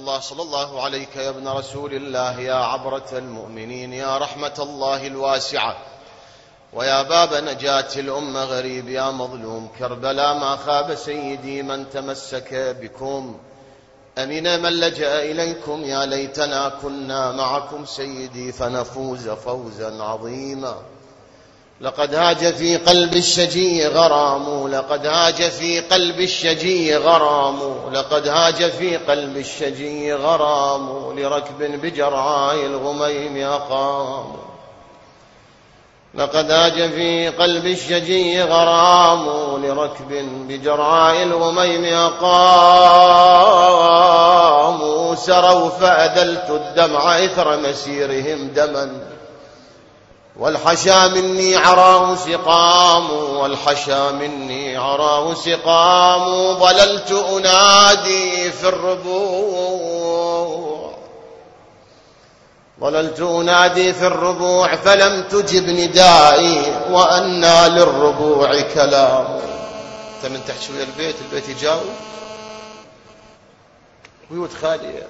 الله صلى الله عليك يا ابن رسول الله، يا عبرة المؤمنين، يا رحمة الله الواسعة، ويا باب نجاة الأمة غريب، يا مظلوم كربلاء ما خاب سيدي من تمسك بكم، أمن من لجأ إليكم، يا ليتنا كنا معكم سيدي فنفوز فوزا عظيما. لقد هاج في قلب الشجي غرام، لقد هاج في قلب الشجي غرام، لقد هاج في قلب الشجي غرام، لركب بجرعاء الغميم أقام. لقد هاج في قلب الشجي غرام، لركب بجرعاء الغميم أقام. سروا فأذلت الدمع إثر مسيرهم دما، والحشا مني عراه سقام، والحشا مني عراه سقام. ظللت أنادي في الربوع، ظللت أنادي في الربوع، فلم تجب ندائي، وأنى للربوع كلام. أنت من تحت شوية البيت يجاوب، بيوت خالية.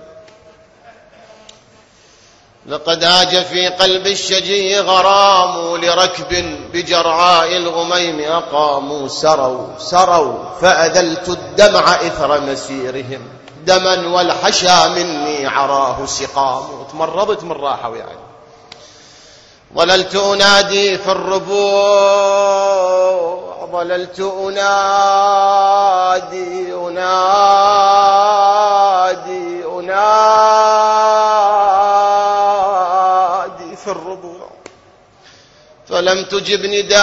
لقد هاج في قلب الشجي غرام، لركب بجرعاء الغميم أقاموا. سروا فأذلت الدمع إثر مسيرهم دما، والحشا مني عراه سقام. تمرضت من راحة يعني. ظللت أنادي في الربوع، ظللت أنادي في الربوع، فلم تجب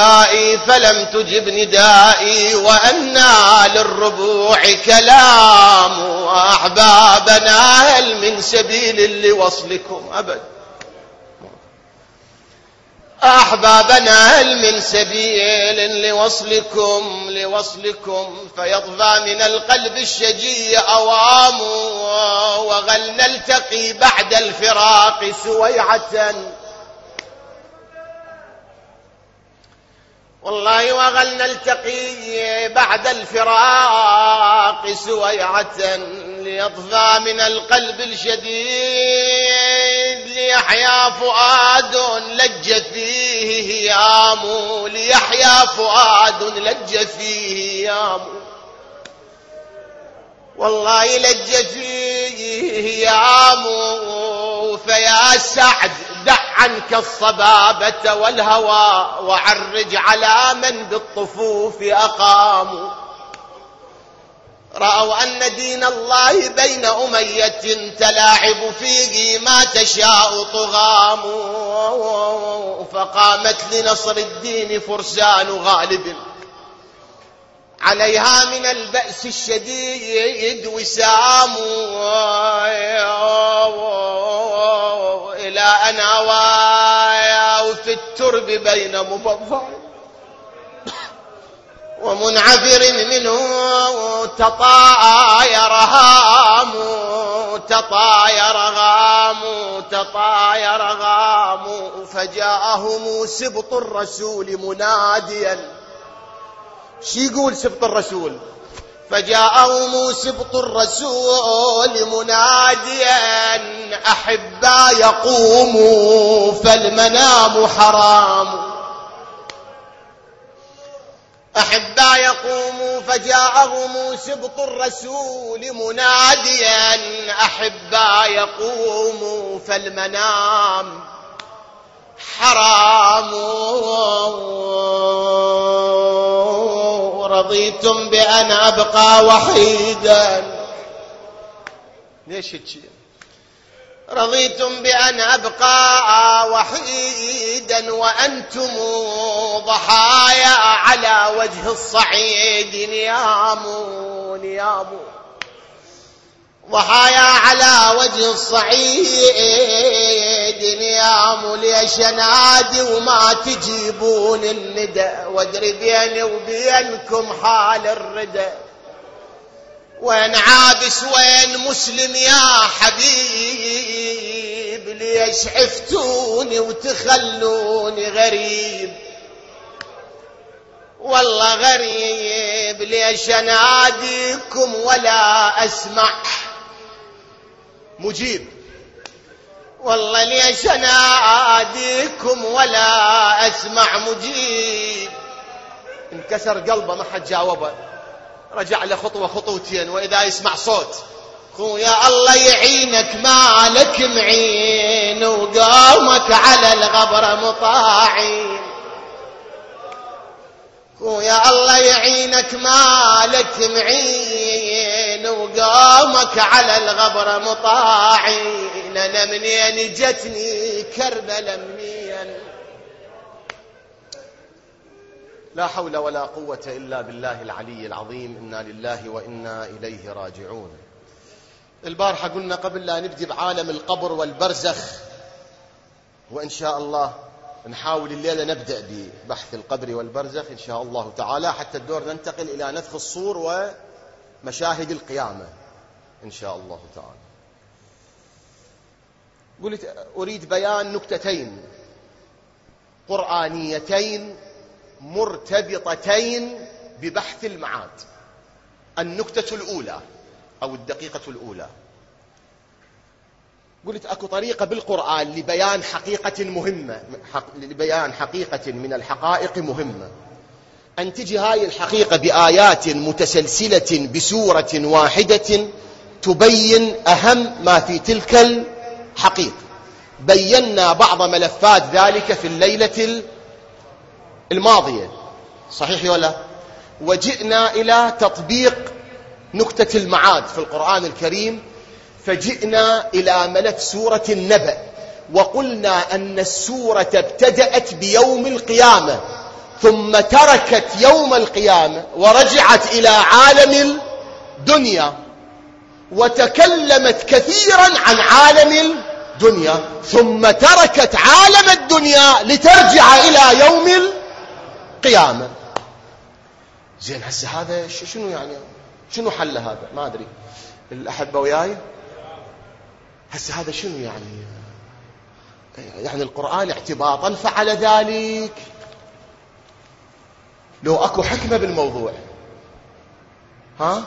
ندائي، وأنى للربوع كلام. أحبابنا هل من سبيل لوصلكم؟ أبد. أحبابنا هل من سبيل لوصلكم، فيضفى من القلب الشجي أوام، وغل نلتقي بعد الفراق سويعة. والله وغل نلتقي بعد الفراق سويعة، ليضفى من القلب الشديد، ليحيا فؤاد لج فيه هيام، ليحيا فؤاد لج فيه هيام. والله لج فيه هيام، فيا سعد دع عنك الصبابة والهوى، وعرج على من بالطفوف أقاموا. رأوا أن دين الله بين أمية تلاعب فيه ما تشاء طغام، فقامت لنصر الدين فرسان غالب، عليها من البأس الشديد وسام، إلى أن أوايا في الترب بين مبضع ومنعفر منه تطاير غام. فجاءهم سبط الرسول مناديا. شي يقول سبط الرسول؟ فجاءهم سبط الرسول مناديا، أحبا يقوموا فالمنام حرام. أحبا يقوموا، فجاءهم سبط الرسول مناديا، أحبا يقوموا فالمنام حرام. رضيتم بأن أبقى وحيدا. ليش هيك؟ رضيتم بأن أبقى وحيدا، وأنتم ضحايا على وجه الصعيد نيام. ضحايا على وجه الصعيد نيام. ليش نادي وما تجيبون الندى، وادري بيني وبينكم حال الردى. وين عابس وين مسلم يا حبيب، ليش عفتوني وتخلوني غريب؟ والله غريب. ليش اناديكم ولا اسمع؟ مجيب. والله ليش اناديكم ولا اسمع مجيب. انكسر قلبه ما حد جاوبه، رجع له خطوة خطوتين واذا يسمع صوت: خويا الله يعينك مالك معين وقومك على الغبر مطاعين. خويا الله يعينك مالك معين وقومك على الغبر مطاعين. انا منين جتني كربلاء منين. لا حول ولا قوة إلا بالله العلي العظيم. إنا لله وإنا إليه راجعون. البارحة قلنا قبل لا نبدي بعالم القبر والبرزخ، وإن شاء الله نحاول الليلة نبدأ ببحث القبر والبرزخ إن شاء الله تعالى، حتى الدور ننتقل إلى نفخ الصور ومشاهد القيامة إن شاء الله تعالى. قلت أريد بيان نكتتين قرآنيتين مرتبطتين ببحث المعاد. النكتة الأولى أو الدقيقة الأولى، قلت أكو طريقة بالقرآن لبيان حقيقة مهمة، لبيان حقيقة من الحقائق مهمة، أن تجي هاي الحقيقة بآيات متسلسلة بسورة واحدة تبين أهم ما في تلك الحقيقة. بينا بعض ملفات ذلك في الليلة الماضية، صحيح ولا؟ وجئنا إلى تطبيق نكتة المعاد في القرآن الكريم، فجئنا إلى ملف سورة النبأ، وقلنا أن السورة ابتدأت بيوم القيامة ثم تركت يوم القيامة ورجعت إلى عالم الدنيا، وتكلمت كثيرا عن عالم الدنيا، ثم تركت عالم الدنيا لترجع إلى يوم القيامة. زين، هسه هذا شنو يعني؟ شنو حل هذا؟ ما أدري، الأحبة وياي؟ هسه هذا شنو يعني؟ يعني القرآن اعتباطا فعل ذلك؟ لو أكو حكمة بالموضوع، ها؟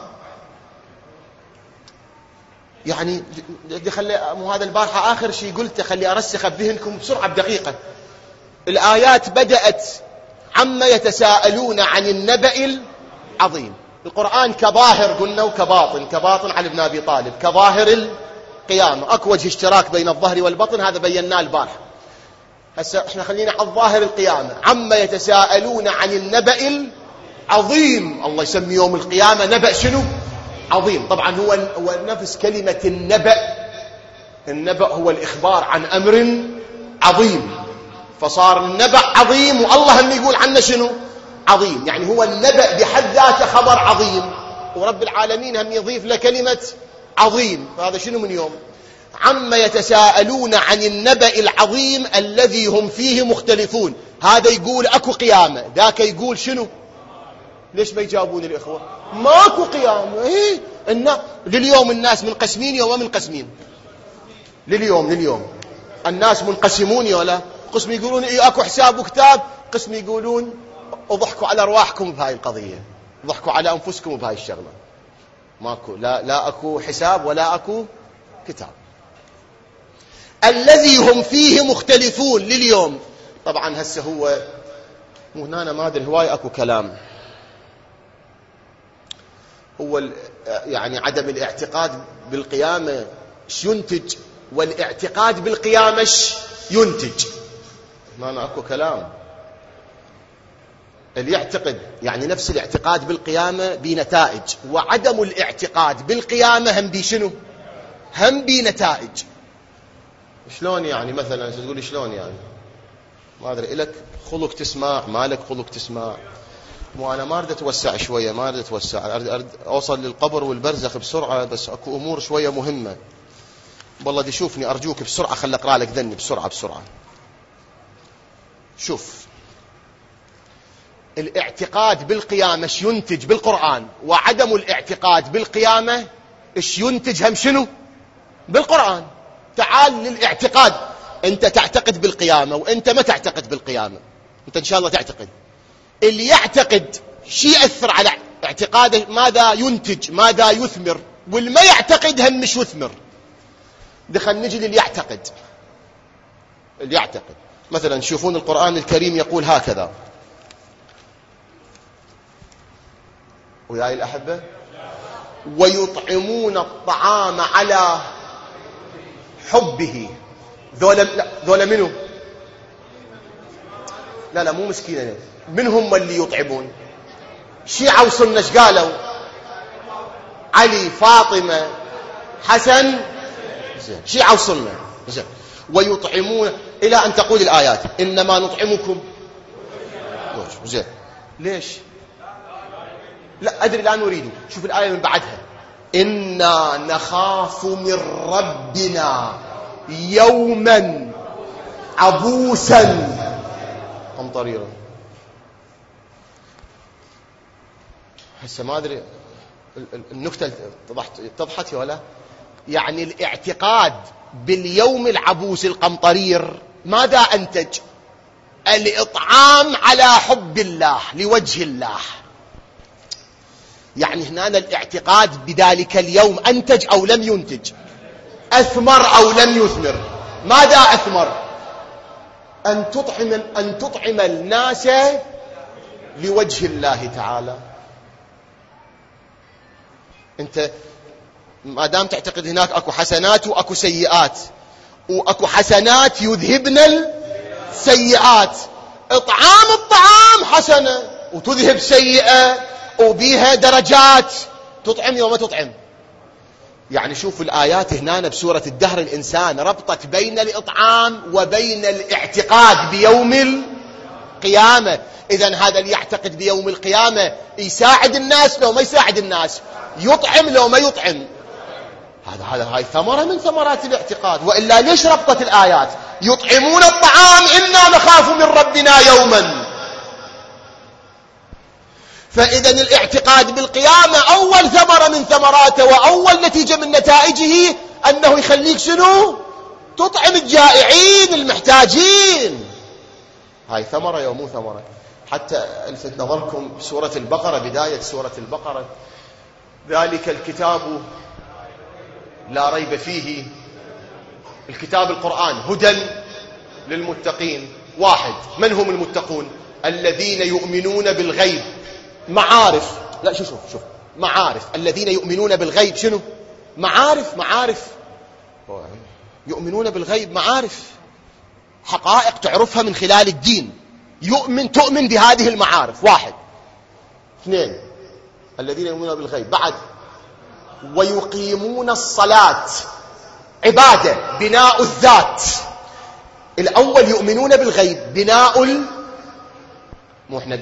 يعني خلي مو هذا البارحة آخر شيء قلته، خلي أرسخ بذهنكم بسرعة بدقيقة. الآيات بدأت عما يتساءلون عن النبأ العظيم. القرآن كظاهر قلنا وكباطن. كباطن علي بن أبي طالب، كظاهر القيامة أكو وجه اشتراك بين الظهر والبطن، هذا بيناه البارحة. هسه احنا خلينا على الظاهر القيامة. عما يتساءلون عن النبأ العظيم، الله يسمي يوم القيامة نبأ شنو؟ عظيم. طبعا هو نفس كلمة النبأ. النبأ هو الإخبار عن أمر عظيم، فصار النبأ عظيم والله هم يقول عنه شنو؟ عظيم. يعني هو النبأ بحد ذاته خبر عظيم، ورب العالمين هم يضيف له كلمة عظيم. فهذا شنو من يوم؟ عما يتساءلون عن النبأ العظيم الذي هم فيه مختلفون. هذا يقول أكو قيامة، ذاك يقول شنو؟ ليش ما يجاوبون الإخوة؟ ماكو قيامة. إيه؟ لليوم الناس منقسمين يوم منقسمين. لليوم الناس منقسمون ولا؟ قسم يقولون إيه أكو حساب وكتاب، قسم يقولون اضحكوا على أرواحكم بهاي القضية، ضحكوا على أنفسكم بهاي الشغلة. ماكو، لا أكو حساب ولا أكو كتاب. الذي هم فيه مختلفون لليوم. طبعا هسه هو مو هنا، ما أدري هواي أكو كلام. هو يعني عدم الاعتقاد بالقيامة ايش ينتج، والاعتقاد بالقيامة ايش ينتج. هنا أكو كلام. اللي يعتقد يعني نفس الاعتقاد بالقيامة بنتائج، وعدم الاعتقاد بالقيامة هم بشنو؟ هم بنتائج. شلون يعني؟ مثلا تقول شلون يعني؟ ما أدري، إلك خلق تسمع، مالك خلق تسمع. مو أنا ما أريد أتوسع شوية، ما أريد أتوسع، أريد أوصل للقبر والبرزخ بسرعة، بس أكو أمور شوية مهمة. والله دي شوفني أرجوك بسرعة، خل أقرأ لك ذني بسرعة. شوف، الاعتقاد بالقيامة ايش ينتج بالقرآن، وعدم الاعتقاد بالقيامة ايش ينتج هم شنو بالقرآن. تعال للاعتقاد. انت تعتقد بالقيامة وانت ما تعتقد بالقيامة. انت ان شاء الله تعتقد. اللي يعتقد شيء يأثر على اعتقاده، ماذا ينتج، ماذا يثمر. واللي ما يعتقد هم مش يثمر. دخل نجي للي يعتقد مثلا تشوفون القرآن الكريم يقول هكذا، وياي الأحبة، ويطعمون الطعام على حبه. ذولا منه؟ لا مو مسكينة، من هم اللي يطعمون؟ شيعة وسنة ايش قالوا؟ علي، فاطمة، حسن، شيعة وسنة. ويطعمون إلى أن تقول الآيات إنما نطعمكم. زين، ليش؟ لا أدري، لا نريد. شوف الآية من بعدها، إنا نخاف من ربنا يوما عبوسا قمطريرا. هسه ما أدري النكتة اتضحت ولا؟ يعني الاعتقاد باليوم العبوس القمطرير ماذا أنتج؟ الإطعام على حب الله لوجه الله. يعني هنا الاعتقاد بذلك اليوم أنتج أو لم ينتج؟ أثمر أو لم يثمر؟ ماذا أثمر؟ أن تطعم الناس لوجه الله تعالى. أنت ما دام تعتقد هناك أكو حسنات وأكو سيئات، وأكو حسنات يذهبن السيئات، إطعام الطعام حسنة وتذهب سيئة وبيها درجات، تطعم يوم تطعم. يعني شوف الآيات هنا بسورة الدهر الإنسان ربطت بين الإطعام وبين الاعتقاد بيوم القيامة. إذن هذا اللي يعتقد بيوم القيامة يساعد الناس لو ما يساعد الناس، يطعم لو ما يطعم. هاي ثمرة من ثمرات الاعتقاد. وإلا ليش ربطت الآيات؟ يطعمون الطعام إنا نخاف من ربنا يوما. فإذا الاعتقاد بالقيامة أول ثمرة من ثمراته وأول نتيجة من نتائجه أنه يخليك شنو؟ تطعم الجائعين المحتاجين. هاي ثمرة يوم مو ثمرة. حتى ألفت نظركم سورة البقرة، بداية سورة البقرة، ذلك الكتاب لا ريب فيه، الكتاب القرآن هدى للمتقين. واحد، من هم المتقون؟ الذين يؤمنون بالغيب. معارف، لا شوف معارف. الذين يؤمنون بالغيب شنو؟ معارف يؤمنون بالغيب، معارف، حقائق تعرفها من خلال الدين، تؤمن بهذه المعارف. واحد. اثنين، الذين يؤمنون بالغيب. بعد، ويقيمون الصلاة، عبادة، بناء الذات. الأول يؤمنون بالغيب، مو احنا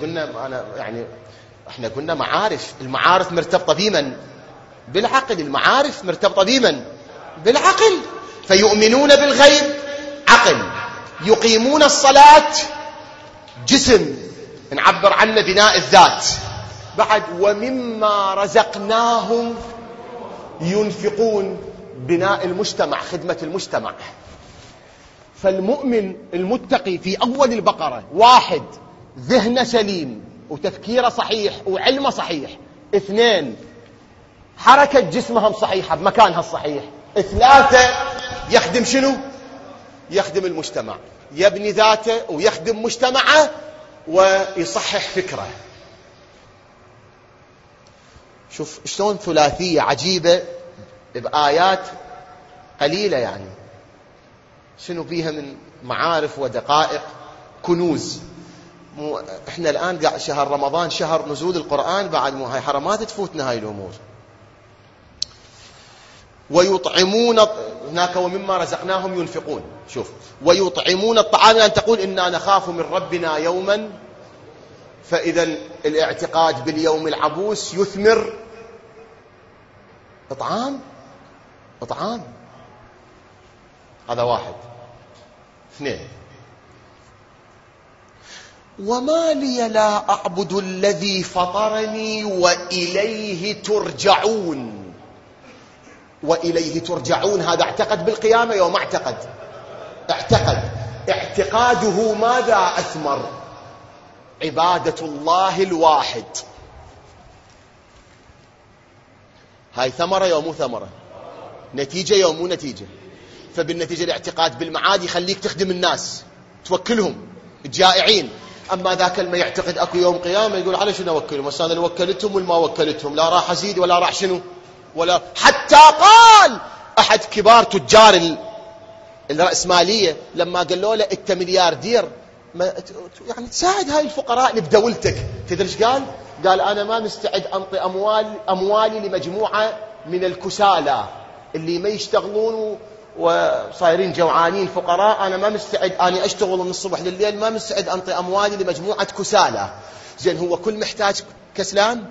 قلنا معارف. المعارف مرتبطة بمن؟ بالعقل. المعارف مرتبطة بمن؟ بالعقل. فيؤمنون بالغيب عقل، يقيمون الصلاة جسم، نعبر عنه بناء الذات. بعد، ومما رزقناهم ينفقون، بناء المجتمع، خدمة المجتمع. فالمؤمن المتقي في أول البقرة، واحد، ذهن سليم وتفكيره صحيح وعلمه صحيح. اثنين، حركة جسمهم صحيحة بمكانها الصحيح. ثلاثة، يخدم شنو؟ يخدم المجتمع، يبني ذاته ويخدم مجتمعه ويصحح فكره. شوف شلون ثلاثية عجيبة بآيات قليلة، يعني شنو فيها من معارف ودقائق، كنوز. احنا الآن شهر رمضان، شهر نزول القرآن، بعد هاي حرمات تفوتنا هاي الأمور. ويطعمون، هناك ومما رزقناهم ينفقون. شوف، ويطعمون الطعام، أن تقول إنا نخاف من ربنا يوما. فإذا الاعتقاد باليوم العبوس يثمر إطعام. هذا واحد. اثنين، وما لي لا أعبد الذي فطرني وإليه ترجعون. وإليه ترجعون، هذا اعتقد بالقيامة يوم اعتقد. اعتقاده ماذا أثمر؟ عبادة الله الواحد. هاي ثمرة يوم مو ثمرة، نتيجة يوم مو نتيجة. فبالنتيجة الاعتقاد بالمعاد يخليك تخدم الناس، توكلهم الجائعين. أما ذاك ما يعتقد أكو يوم قيامة يقول على شنو أوكلهم؟ بس أنا اللي وكلتهم والما وكلتهم، لا راح أزيد ولا راح شنو ولا. حتى قال أحد كبار تجار الرأسمالية لما قالوا له أنت ملياردير يعني تساعد هاي الفقراء اللي بدولتك، تدري ايش قال؟ قال أنا ما مستعد أنطي أموالي لمجموعة من الكسالى اللي ما يشتغلون وصايرين جوعانين فقراء. أنا ما مستعد أني أشتغل من الصبح لليل، ما مستعد أنطي أموالي لمجموعة كسالى. زين هو كل محتاج كسلان؟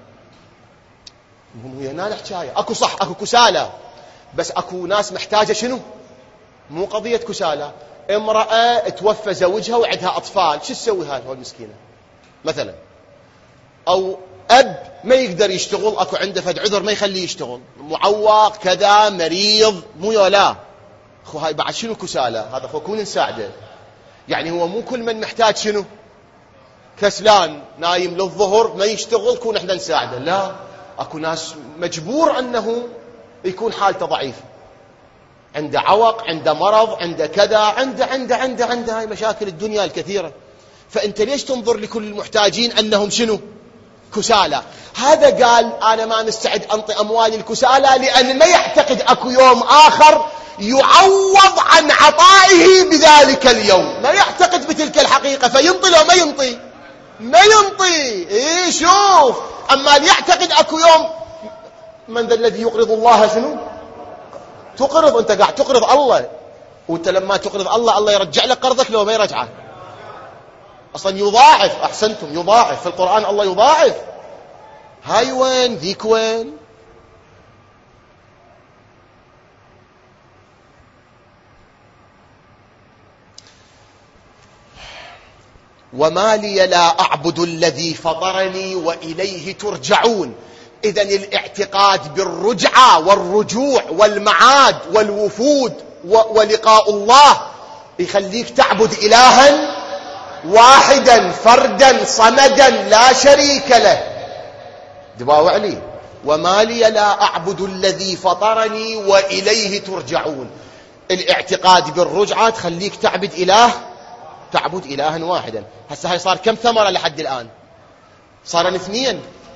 هي هنا الحكاية. أكو صح أكو كسالى، بس أكو ناس محتاجة شنو؟ مو قضية كسالى. امرأة توفى زوجها وعندها أطفال، شو تسوي هاي المسكينة مثلا؟ أو أب ما يقدر يشتغل، أكو عنده فد عذر ما يخليه يشتغل، معوق كذا مريض، مو يولا أخو هاي بعد شنو كسالى؟ هذا أخو كون نساعده. يعني هو مو كل من محتاج شنو كسلان نايم للظهر ما يشتغل كون احنا نساعده، لا. أكو ناس مجبور أنه يكون حالته ضعيفة، عنده عوق، عنده مرض، عنده كذا، عنده هاي مشاكل الدنيا الكثيرة. فأنت ليش تنظر لكل المحتاجين أنهم شنو كسالى؟ هذا قال أنا ما مستعد أنطي أموالي الكسالى لأن ما يعتقد أكو يوم آخر يعوض عن عطائه بذلك اليوم، ما يعتقد بتلك الحقيقة، فينطي لو ما ينطي ما ينطي. إيه شوف، أما اللي يعتقد أكو يوم، من ذا الذي يقرض الله شنو؟ تقرض، أنت قاعد تقرض الله، وأنت لما تقرض الله الله يرجع لك قرضك لو ما يرجعه. أصلا يضاعف، أحسنتم، يضاعف في القرآن، الله يضاعف. هاي وين ذيك وين؟ وما لي لا أعبد الذي فطرني وإليه ترجعون. إذن الاعتقاد بالرجعة والرجوع والمعاد والوفود ولقاء الله يخليك تعبد إلها واحدا فردا صمدا لا شريك له. دباو علي، وما لي لا أعبد الذي فطرني وإليه ترجعون. الاعتقاد بالرجعة تخليك تعبد إلها واحدا. هسه هاي صار كم ثمرة لحد الآن؟ صار 2.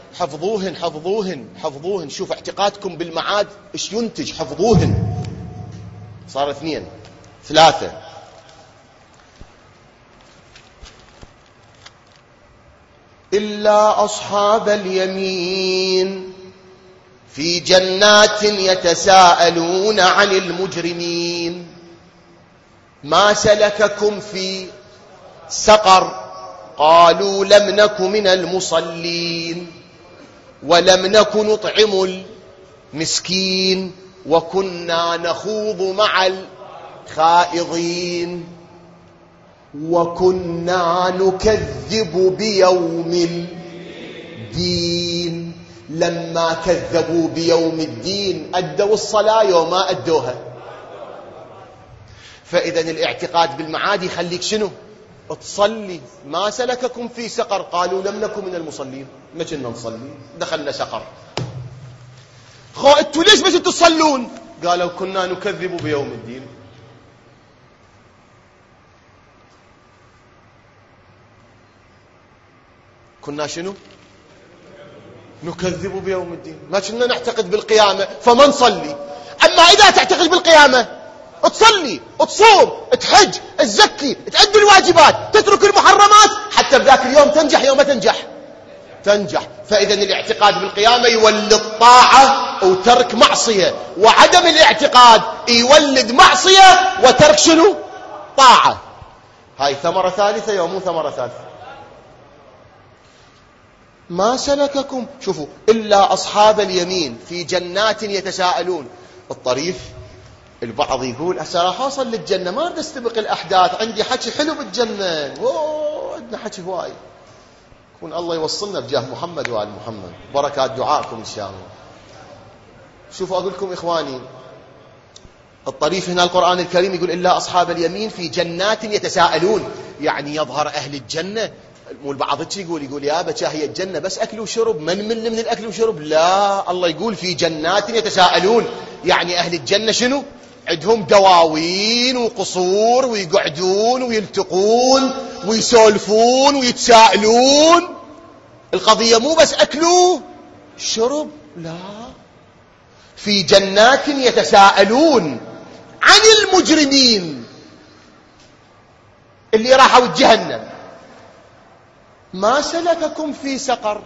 حفظوهن. شوف اعتقادكم بالمعاد ايش ينتج، حفظوهن. صار 2. 3. إلا أصحاب اليمين في جنات يتساءلون عن المجرمين ما سلككم في سقر قالوا لم نك من المصلين ولم نك نطعم المسكين وكنا نخوض مع الخائضين وكنا نكذب بيوم الدين. لما كذبوا بيوم الدين أدوا الصلاة يوم ما أدوها. فإذا الاعتقاد بالمعاد يخليك شنو؟ تصلي. ما سلككم في سقر قالوا لم نكن من المصلين، ما كنا نصلي دخلنا سقر. انتوا ليش بس تصلون؟ قالوا كنا نكذب بيوم الدين. كنا شنو؟ نكذب بيوم الدين، ما كنا نعتقد بالقيامة فما نصلي. أما إذا تعتقد بالقيامة تصلي، تصوم، تحج، تزكي، تأدي الواجبات، تترك المحرمات، حتى بذاك اليوم تنجح. يوم ما تنجح. فإذا الاعتقاد بالقيامة يولد طاعة وترك معصية، وعدم الاعتقاد يولد معصية وترك شنو؟ طاعة. هاي ثمرة ثالثة يوم ثمرة ثالثة. ما سلككم، شوفوا، إلا أصحاب اليمين في جنات يتساءلون. الطريف البعض يقول هسه راح أوصل للجنة، ما أريد أستبق الأحداث، عندي حكي حلو بالجنة، عندنا حكي هواي. يكون الله يوصلنا بجاه محمد وآل محمد، بركات دعائكم إن شاء الله. شوفوا أقول لكم إخواني، الطريف هنا القرآن الكريم يقول إلا أصحاب اليمين في جنات يتساءلون، يعني يظهر أهل الجنة. والبعض يقول يا بچا هي الجنة بس أكل وشرب، من الأكل وشرب؟ لا، الله يقول في جنات يتساءلون، يعني أهل الجنة شنو؟ عندهم دواوين وقصور ويقعدون ويلتقون ويسولفون ويتساءلون. القضية مو بس أكلوا شرب، لا، في جنات يتساءلون عن المجرمين اللي راحوا جهنم ما سلككم في سقر،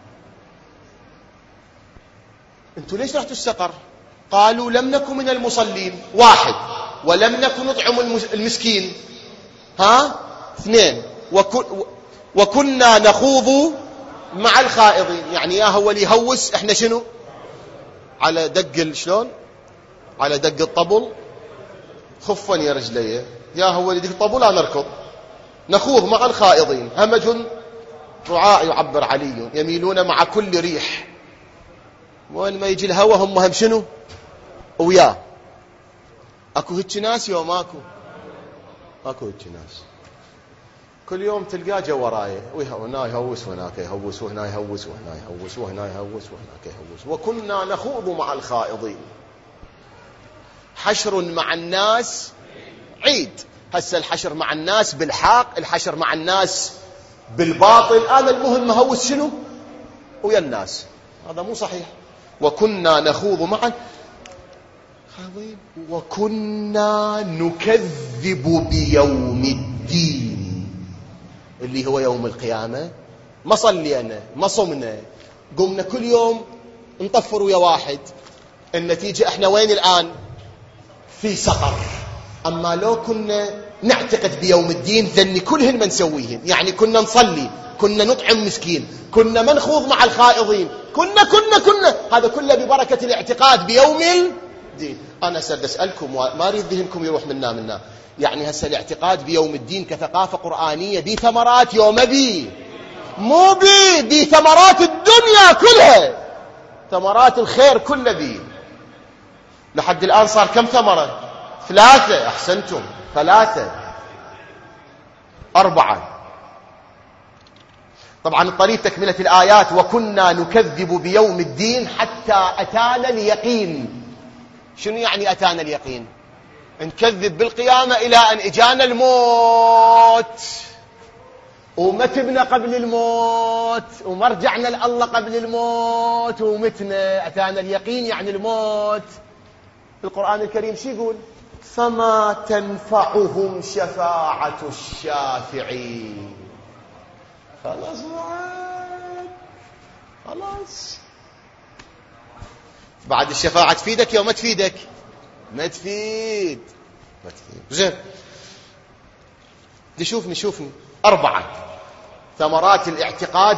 انتوا ليش رحتوا السقر؟ قالوا لم نكن من المصلين، واحد، ولم نكن نطعم المسكين، اثنين، وكنا نخوض مع الخائضين. يعني يا هو اللي يهوس، احنا شنو على دق شلون على دق الطبل خفا يا رجلي، يا هو اللي دق الطبل انا نركض، نخوض مع الخائضين. همج رعاء يعبر علي يميلون مع كل ريح، وين ما يجي الهوى هم شنو وياه. اكو هيك ناس يوم اكو هيك ناس كل يوم تلقاه جو ورايه، وهنا يهوس وهناك يهوس وهنا يهوس وهنا يهوس وهنا يهوس وهناك يهوس. وكنا نخوض مع الخائضين. حشر مع الناس عيد، هسه الحشر مع الناس بالحق، الحشر مع الناس بالباطل. أنا المهم هوس شنو ويا الناس، هذا مو صحيح. وكنا نخوض مع وكنا نكذب بيوم الدين اللي هو يوم القيامة. ما صلينا ما صمنا، قمنا كل يوم نطفر ويا واحد. النتيجة احنا وين الآن؟ في سقر. أما لو كنا نعتقد بيوم الدين ذني كلهن ما نسويهن، يعني كنا نصلي، كنا نطعم مسكين، كنا ما نخوض مع الخائضين، كنا هذا كله ببركة الاعتقاد بيوم الدين. أنا أسألكم ما أريد ذهنكم يروح منا. يعني هسه الاعتقاد بيوم الدين كثقافة قرآنية بي ثمرات يوم مو بي ثمرات الدنيا كلها، ثمرات الخير كله بي. لحد الآن صار كم ثمرة؟ 3. أحسنتم، 3 4. طبعا الطريق تكملة الآيات. وكنا نكذب بيوم الدين حتى أتانا اليقين. شنو يعني أتانا اليقين؟ نكذب بالقيامة إلى أن إجانا الموت، ومتبنا قبل الموت، ومرجعنا لله قبل الموت، ومتنا. أتانا اليقين يعني الموت. القرآن الكريم شو يقول؟ فما تنفعهم شفاعة الشافعين. خلاص بعد الشفاعة تفيدك يوم ما تفيدك؟ ما تفيد. زين، شوفني 4 ثمرات الاعتقاد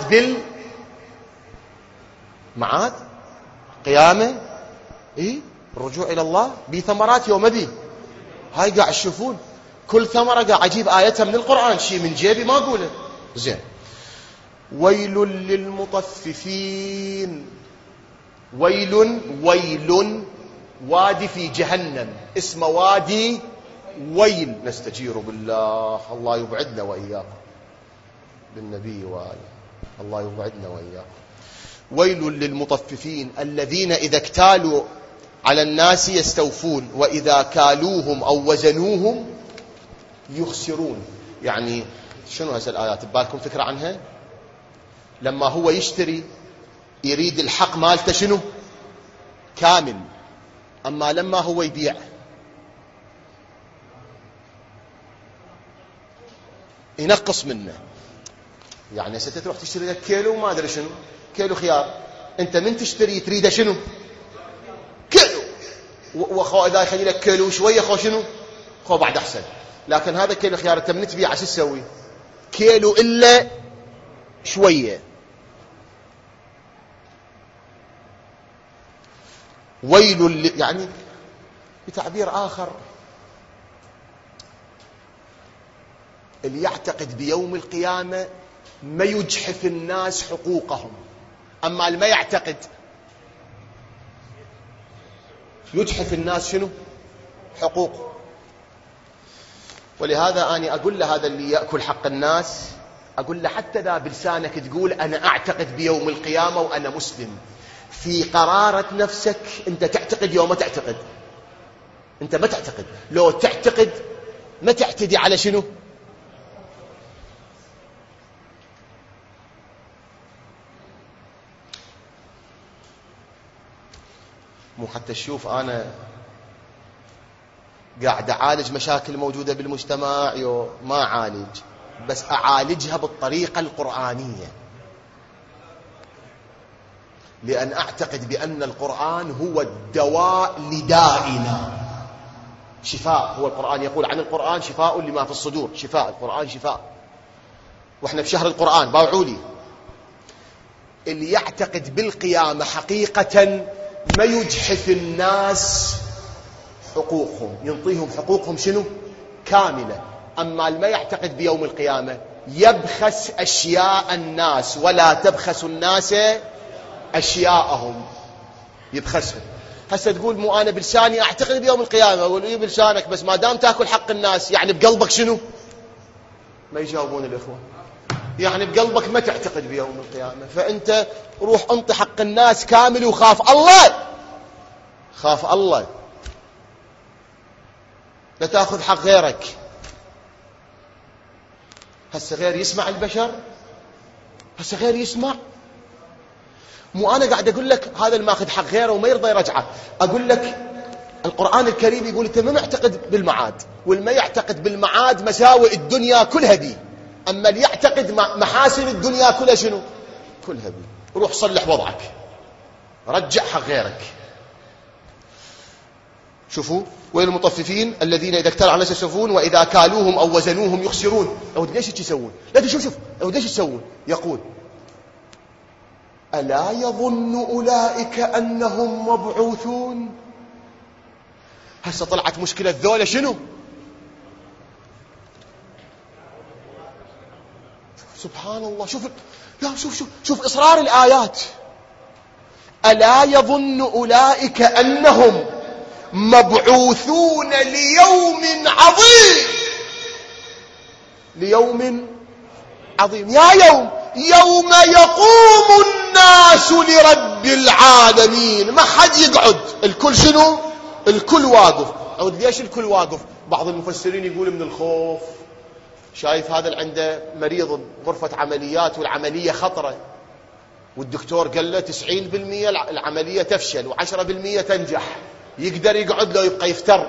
بالمعاد، قيامة، الرجوع إلى الله، بثمرات يوم بي. هاي قاعد تشوفون كل ثمرة قاعد أجيب آيتها من القرآن، شيء من جيبي ما أقوله. زين. ويل للمطففين. ويل وادي في جهنم اسمه وادي ويل. نستجير بالله، الله يبعدنا وإياكم بالنبي وآله، الله يبعدنا وإياكم. ويل للمطففين الذين إذا اكتالوا على الناس يستوفون وإذا كالوهم أو وزنوهم يخسرون. يعني شنو هذه الآيات؟ ببالكم فكرة عنها؟ لما هو يشتري يريد الحق مالته شنو؟ كامل. أما لما هو يبيع ينقص منه. يعني ستروح تشتري لك كيلو ما أدري شنو، كيلو خيار، أنت من تشتري تريده شنو؟ كيلو. وخو إذا يخلي لك كيلو شوية خو شنو؟ خو بعد أحسن. لكن هذا كيلو خيار أنت من تبيعه شو تسوي؟ كيلو إلا شوية. ويل يعني بتعبير آخر اللي يعتقد بيوم القيامة ما يجحف الناس حقوقهم، أما اللي ما يعتقد يجحف الناس شنو؟ حقوقه. ولهذا أنا أقول له هذا اللي يأكل حق الناس، أقول له حتى ذا بلسانك تقول أنا أعتقد بيوم القيامة وأنا مسلم، في قرارة نفسك أنت تعتقد يوم ما تعتقد. أنت ما تعتقد. لو تعتقد ما تعتدي على شنو؟ مو حتى تشوف أنا قاعد أعالج مشاكل موجودة بالمجتمع، ما أعالج، بس أعالجها بالطريقة القرآنية، لأن أعتقد بأن القرآن هو الدواء لدائنا، شفاء. هو القرآن يقول عن القرآن شفاء لما في الصدور، شفاء القرآن شفاء. وإحنا في شهر القرآن، باوعولي اللي يعتقد بالقيامة حقيقة ما يجحف الناس حقوقهم، ينطيهم حقوقهم شنو؟ كاملة. أما ما يعتقد بيوم القيامة يبخس أشياء الناس ولا تبخس الناس أشياءهم، يبخسهم. هسه تقول مو أنا بلساني أعتقد بيوم القيامة، أقول إيه بلسانك، بس ما دام تأكل حق الناس يعني بقلبك شنو؟ ما يجاوبون الإخوة. يعني بقلبك ما تعتقد بيوم القيامة، فأنت روح انطي حق الناس كامل وخاف الله، خاف الله، لا تأخذ حق غيرك. هسه غير يسمع البشر، هسه غير يسمع. مو أنا قاعد أقول لك هذا اللي ماخذ حق غيره وما يرضى يرجعه، أقول لك القرآن الكريم يقول أنت ما معتقد بالمعاد، والما يعتقد بالمعاد مساوئ الدنيا كلها بيه، أما اللي يعتقد محاسن الدنيا كلها شنو؟ كلها بيه. روح صلح وضعك، رجع حق غيرك. شوفوا وين المطففين الذين إذا اكتالوا على الناس يسرفون وإذا كالوهم أو وزنوهم يخسرون. أو ليش يسوون؟ لا شوف أو ليش يسوون؟ يقول ألا يظن أولئك أنهم مبعوثون. هسه طلعت مشكلة ذولا شنو؟ سبحان الله. شوف إصرار الآيات. ألا يظن أولئك أنهم مبعوثون ليوم عظيم، ليوم عظيم. يا يوم يقوم الناس لرب العالمين. ما حد يقعد، الكل شنو؟ الكل واقف. عود ليش الكل واقف؟ بعض المفسرين يقول من الخوف. شايف هذا اللي عنده مريض بغرفة عمليات والعملية خطرة، والدكتور قال له 90% العملية تفشل و10% تنجح، يقدر يقعد لو يبقى يفتر؟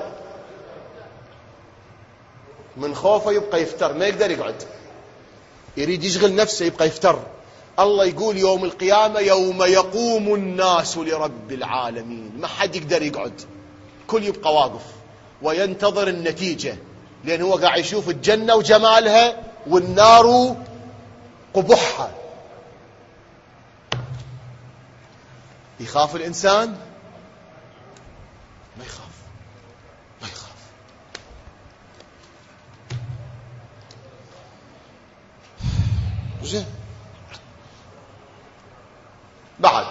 من خوفه يبقى يفتر، ما يقدر يقعد، يريد يشغل نفسه يبقى يفتر. الله يقول يوم القيامة يوم يقوم الناس لرب العالمين، ما حد يقدر يقعد، كل يبقى واقف وينتظر النتيجة، لأن هو قاعد يشوف الجنة وجمالها والنار قبحها. يخاف الإنسان؟ ما يخاف. زين. بعد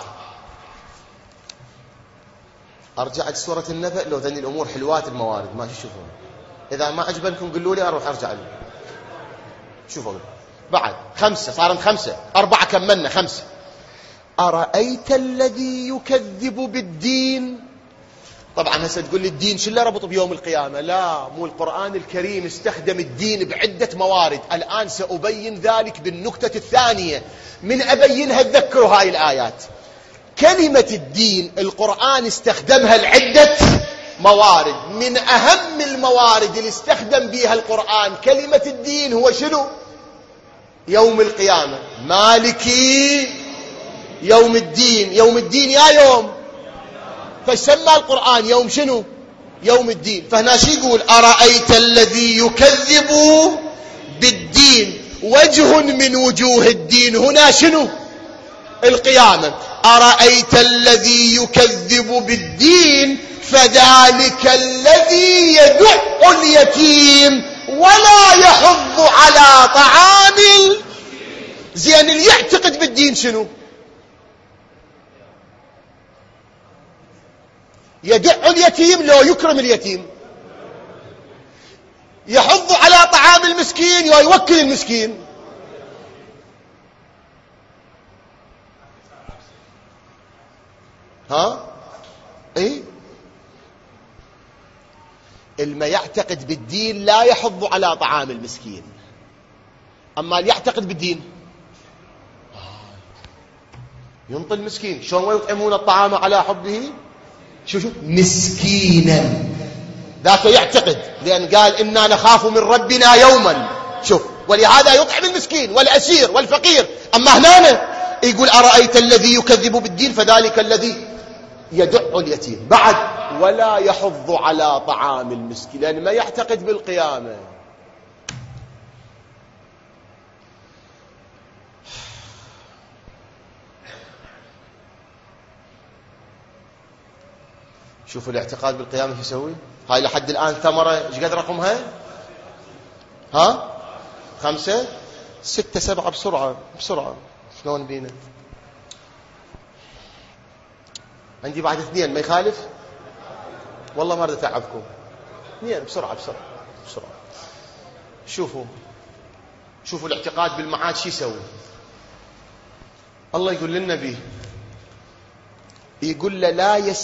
أرجع لسورة النبأ. لو ذني الأمور حلوات الموارد ما تشوفون، إذا ما عجبنكم قلوا لي أروح أرجع لي. شوفوا بعد 5 صارت 5، 4 كملنا 5. أرأيت الذي يكذب بالدين. طبعا هسه تقول لي الدين شو اللي ربط بيوم القيامة؟ لا، مو القرآن الكريم استخدم الدين بعدة موارد، الآن سأبين ذلك بالنكتة الثانية. من أبينها تذكروا هاي الآيات. كلمة الدين القرآن استخدمها لعدة موارد، من أهم الموارد اللي استخدم بها القرآن كلمة الدين هو شنو؟ يوم القيامة. مالكي يوم الدين. يوم الدين يا يوم، فسمى القرآن يوم شنو؟ يوم الدين. فهنا شي يقول؟ أرأيت الذي يكذب بالدين. وجه من وجوه الدين هنا شنو؟ القيامة. أرأيت الذي يكذب بالدين فذلك الذي يدع اليتيم ولا يحض على طعام. زين، اللي يعتقد بالدين شنو؟ يدع اليتيم، لو يكرم اليتيم. يحض على طعام المسكين، لو يوكل المسكين. ها ايه؟ اللي يعتقد بالدين لا يحض على طعام المسكين، أما اللي يعتقد بالدين ينطي المسكين. شلون يطعمون الطعام على حبه شو مسكينا، ذاك يعتقد، لأن قال إنا نخاف من ربنا يوما، شوف، ولهذا يطعم المسكين والأسير والفقير. أما هنا يقول أرأيت الذي يكذب بالدين فذلك الذي يدع اليتيم، بعد ولا يحض على طعام المسكين، لأن ما يعتقد بالقيامة. شوفوا الاعتقاد بالقيامة شو يسوي. هاي لحد الآن ثمرة ايش قد رقمها؟ 5 6 7 بسرعة شلون بينا. عندي بعد 2 ما يخالف، والله ما اريد اتعبكم. 2 بسرعة. شوفوا الاعتقاد بالمعاد شو يسوي. الله يقول للنبي، يقول له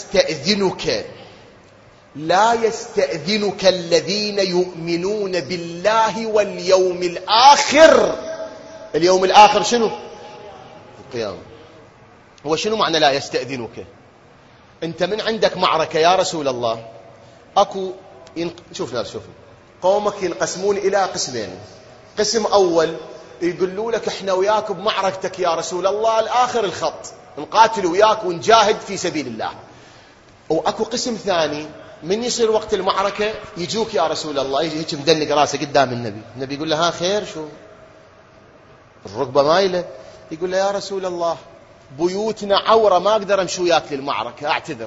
لا يستأذنك الذين يؤمنون بالله واليوم الآخر. اليوم الآخر شنو؟ القيامة. هو شنو معنى لا يستأذنك؟ انت من عندك معركة يا رسول الله، اكو شوف قومك ينقسمون الى قسمين. قسم اول يقولوا لك احنا وياك بمعركتك يا رسول الله الاخر الخط، نقاتل وياك ونجاهد في سبيل الله. واكو قسم ثاني من يصير وقت المعركة يجوك يا رسول الله، يجي هيك مدلق راسه قدام النبي يقول له ها خير شو؟ الركبة مايلة. يقول له يا رسول الله بيوتنا عورة ما أقدر أمشي وياك للمعركة، أعتذر.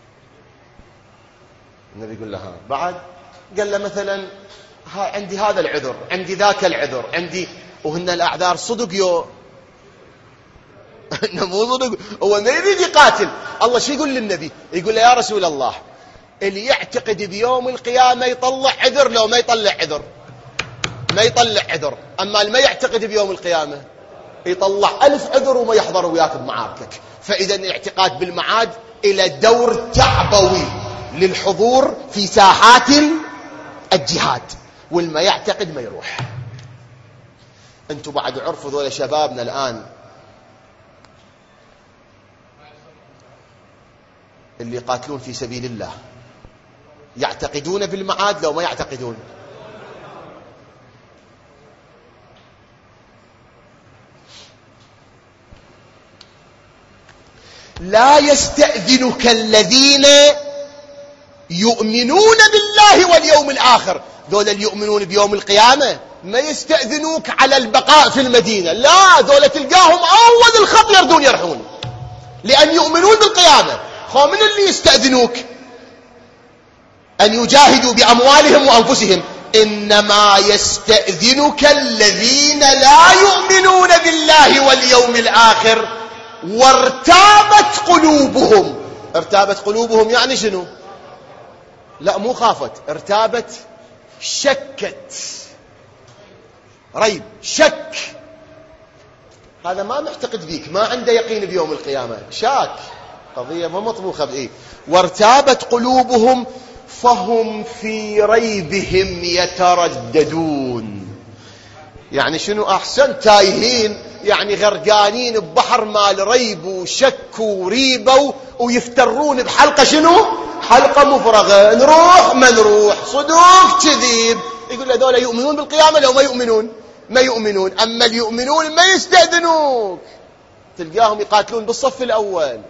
النبي يقول له ها بعد؟ قال له مثلا عندي هذا العذر، عندي ذاك العذر، عندي، وهن الأعذار صدق يو مو صدق، هو ما يريد يقاتل. الله شو يقول للنبي؟ يقول له يا رسول الله اللي يعتقد بيوم القيامة يطلع عذر، لو ما يطلع عذر ما يطلع عذر. أما اللي ما يعتقد بيوم القيامة يطلع 1000 عذر وما يحضر وياك بمعاركك. فإذا الاعتقاد بالمعاد إلى دور تعبوي للحضور في ساحات الجهاد، والما يعتقد ما يروح. أنتم بعد عرفوا ذولا شبابنا الآن اللي يقاتلون في سبيل الله يعتقدون بالمعاد لو ما يعتقدون؟ لا يستأذنك الذين يؤمنون بالله واليوم الآخر. ذول اللي يؤمنون بيوم القيامة ما يستأذنوك على البقاء في المدينة، لا، ذول تلقاهم أول الخط يردون يرحون، لأن يؤمنون بالقيامة. من اللي يستأذنوك أن يجاهدوا بأموالهم وأنفسهم؟ إنما يستأذنك الذين لا يؤمنون بالله واليوم الآخر وارتابت قلوبهم. ارتابت قلوبهم يعني شنو؟ لا مو خافت، ارتابت، شكت، ريب، شك. هذا ما معتقد بيك، ما عنده يقين بيوم القيامة، شاك، قضية ما مطبوخة بإيه. وارتابت قلوبهم فهم في ريبهم يترددون. يعني شنو أحسن؟ تايهين، يعني غرقانين ببحر مال ريب وشك وريبة، ويفترون بحلقة شنو؟ حلقة مفرغة، نروح ما نروح، صدوق كذب. يقول هذول يؤمنون بالقيامة لو ما يؤمنون؟ ما يؤمنون. أما اللي يؤمنون ما يستأذنوك، تلقاهم يقاتلون بالصف الأول.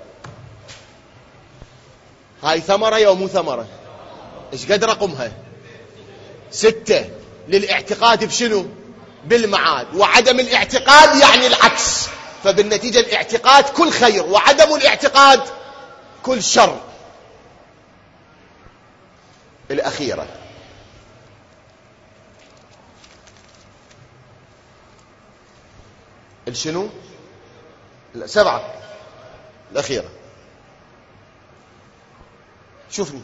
هاي ثمرة يا مو ثمرة؟ إيش قد رقمها؟ 6 للاعتقاد بشنو؟ بالمعاد. وعدم الاعتقاد يعني العكس، فبالنتيجة الاعتقاد كل خير وعدم الاعتقاد كل شر. الأخيرة الشنو؟ 7 الأخيرة. شوفني،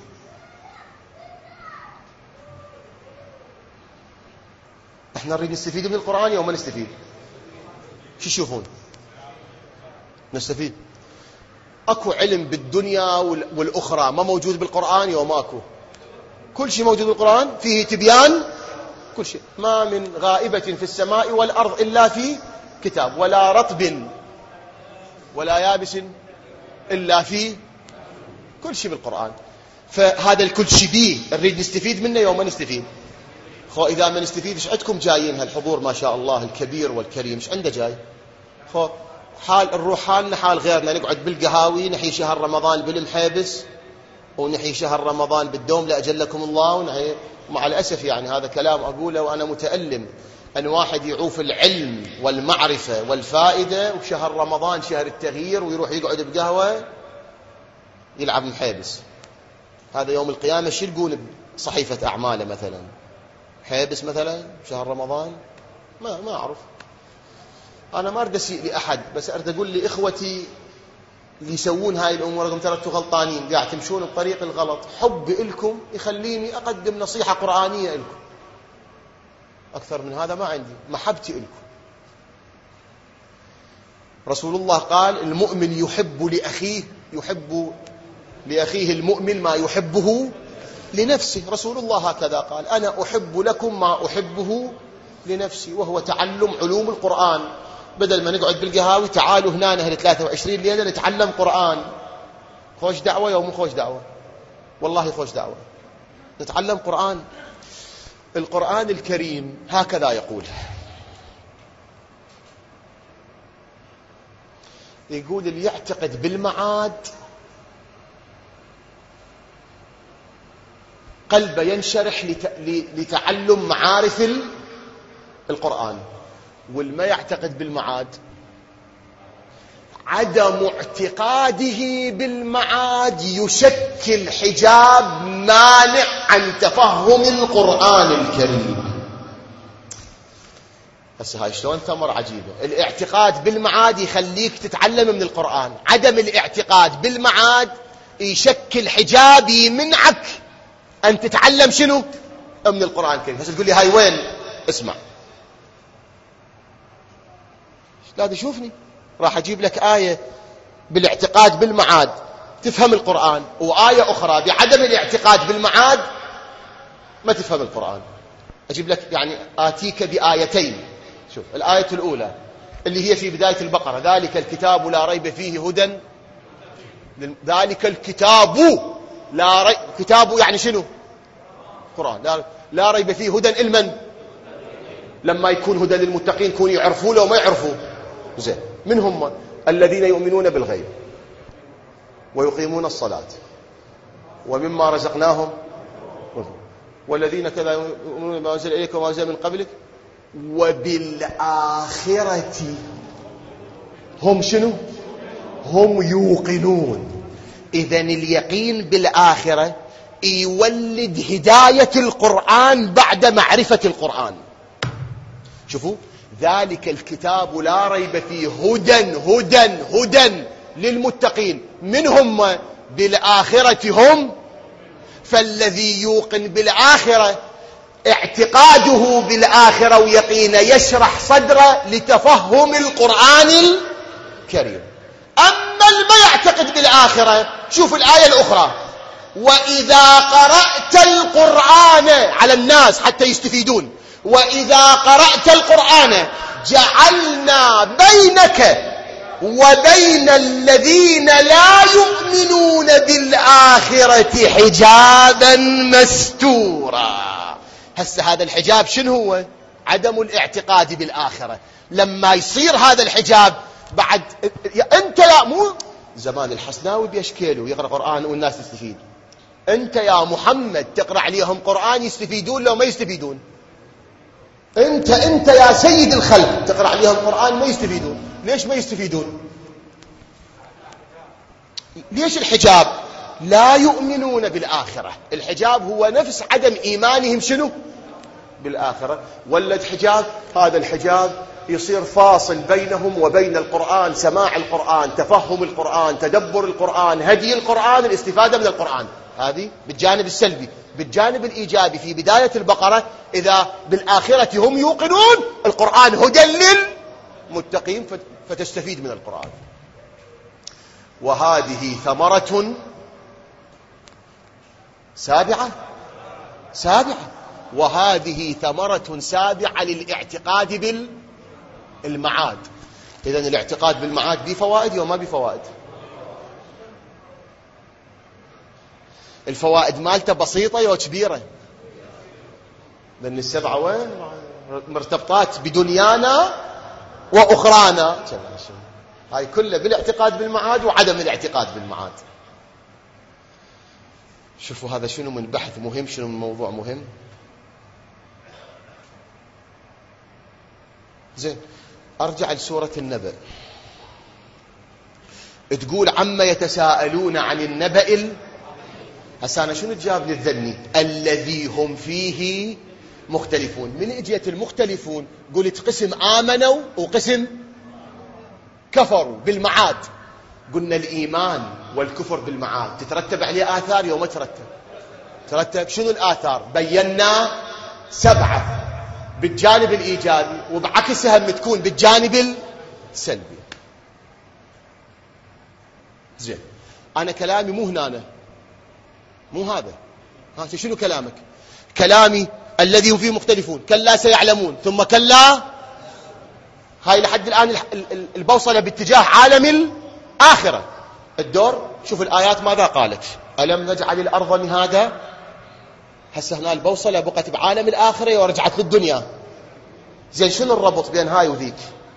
احنا نريد نستفيد من القرآن يوم ما نستفيد. شو تشوفون؟ نستفيد. اكو علم بالدنيا والأخرى ما موجود بالقرآن يوم ماكو؟ كل شيء موجود بالقرآن، فيه تبيان كل شيء. ما من غائبة في السماء والأرض إلا في كتاب، ولا رطب ولا يابس إلا في كل شيء بالقرآن. فهذا الكل شيء بيه نريد نستفيد منه يوم ما نستفيد. خو إذا ما نستفيد إيش عندكم جايين هالحضور ما شاء الله الكبير والكريم، إيش عنده جاي؟ خو حال نروح حالنا حال غيرنا، نقعد بالقهاوي نحيي شهر رمضان بالمحيبس ونحيي شهر رمضان بالدوم لأجلكم الله ونحيي. مع الأسف يعني هذا كلام أقوله وأنا متألم، أن واحد يعوف العلم والمعرفة والفائدة وشهر رمضان شهر التغيير ويروح يقعد بقهوة يلعب محيبس. هذا يوم القيامة شو يقول بصحيفة أعماله مثلا؟ حيبس مثلا شهر رمضان؟ ما أعرف. أنا ما أريد أسيء لأحد، بس أريد أقول لإخوتي اللي يسوون هاي الأمور لكم ترى أنتم غلطانين، قاعد تمشون الطريق الغلط. حبي إلكم يخليني أقدم نصيحة قرآنية إلكم، أكثر من هذا ما عندي. محبتي إلكم. رسول الله قال المؤمن يحب لأخيه المؤمن ما يحبه لنفسه. رسول الله هكذا قال: أنا أحب لكم ما أحبه لنفسي، وهو تعلم علوم القرآن. بدل ما نقعد بالقهاوي تعالوا هنا نهل 23 ليلة نتعلم قرآن. خوش دعوة يوم خوش دعوة، والله خوش دعوة، نتعلم قرآن. القرآن الكريم هكذا يقول اللي يعتقد بالمعاد قلبه ينشرح لتعلم معارف القرآن، والما يعتقد بالمعاد عدم اعتقاده بالمعاد يشكل حجاب مانع عن تفهم القرآن الكريم. بس هاي شلون ثمرة عجيبة. الاعتقاد بالمعاد يخليك تتعلم من القرآن، عدم الاعتقاد بالمعاد يشكل حجاب يمنعك أن تتعلم شنو؟ من القرآن الكريم. هسه تقول لي هاي وين؟ اسمع، لا تشوفني راح أجيب لك آية بالاعتقاد بالمعاد تفهم القرآن، وآية أخرى بعدم الاعتقاد بالمعاد ما تفهم القرآن. أجيب لك يعني آتيك بآيتين. شوف الآية الأولى اللي هي في بداية البقرة: ذلك الكتاب لا ريب فيه هدى. ذلك الكتاب لا ريب، كتاب يعني شنو؟ قرآن. لا ريب فيه هدى لمن؟ لما يكون هدى للمتقين يكون يعرفوا له وما يعرفوا. زين، من هم؟ الذين يؤمنون بالغيب ويقيمون الصلاة ومما رزقناهم، والذين كذا يؤمنون بما أنزل إليك وما أنزل من قبلك وبالآخرة هم شنو؟ هم يوقنون. إذن اليقين بالآخرة يولد هداية القرآن بعد معرفة القرآن. شوفوا، ذلك الكتاب لا ريب فيه هدى للمتقين. من هم؟ بالآخرة هم. فالذي يوقن بالآخرة اعتقاده بالآخرة ويقينه يشرح صدره لتفهم القرآن الكريم. أما اللي ما يعتقد بالآخرة، شوف الآية الأخرى: وإذا قرأت القرآن على الناس حتى يستفيدون، وإذا قرأت القرآن جعلنا بينك وبين الذين لا يؤمنون بالآخرة حجابا مستورا. هسه هذا الحجاب شنو هو؟ عدم الاعتقاد بالآخرة. لما يصير هذا الحجاب بعد أنت يا مو زمان الحسناوي بيشكيله يقرأ قرآن والناس تستفيد، أنت يا محمد تقرأ عليهم قرآن يستفيدون لو ما يستفيدون. أنت يا سيد الخلق تقرأ عليهم قرآن ما يستفيدون. ليش ما يستفيدون؟ ليش الحجاب؟ لا يؤمنون بالآخرة. الحجاب هو نفس عدم إيمانهم شنو؟ بالآخرة. ولد حجاب، هذا الحجاب يصير فاصل بينهم وبين القرآن، سماع القرآن، تفهم القرآن، تدبر القرآن، هدي القرآن، الاستفادة من القرآن. هذه بالجانب السلبي. بالجانب الإيجابي في بداية البقرة: إذا بالآخرة هم يوقنون، القرآن هدى للمتقين فتستفيد من القرآن. وهذه ثمرة سابعة سابعة. وهذه ثمرة سابعة للاعتقاد بالمعاد. إذن الاعتقاد بالمعاد بفوائد وما بفوائد؟ الفوائد مالته بسيطة وكبيرة، لأن السبعة وين مرتبطات بدنيانا وأخرانا. هاي كلها بالاعتقاد بالمعاد وعدم الاعتقاد بالمعاد. شوفوا هذا شنو من بحث مهم، شنو من موضوع مهم. زين، أرجع لسورة النبأ. تقول عما يتساءلون عن النبأ هسه أنا شنو تجاب للذني؟ الذي هم فيه مختلفون. من اجيت المختلفون قلت قسم آمنوا وقسم كفروا بالمعاد. قلنا الإيمان والكفر بالمعاد تترتب عليه آثار يوم ترتب. شنو الآثار؟ بينا 7 بالجانب الإيجابي، وبعكسها تكون بالجانب السلبي. زين، أنا كلامي مو هنا، مو هذا. شنو كلامك؟ كلامي الذي هم فيه مختلفون، كلا سيعلمون، ثم كلا. هاي لحد الآن البوصلة باتجاه عالم الآخرة. الدور شوف الآيات ماذا قالت. ألم نجعل الأرض مهادا. هسه هنا البوصلة بقت بعالم الآخرة ورجعت للدنيا. زين، شنو الربط بين هاي وذيك؟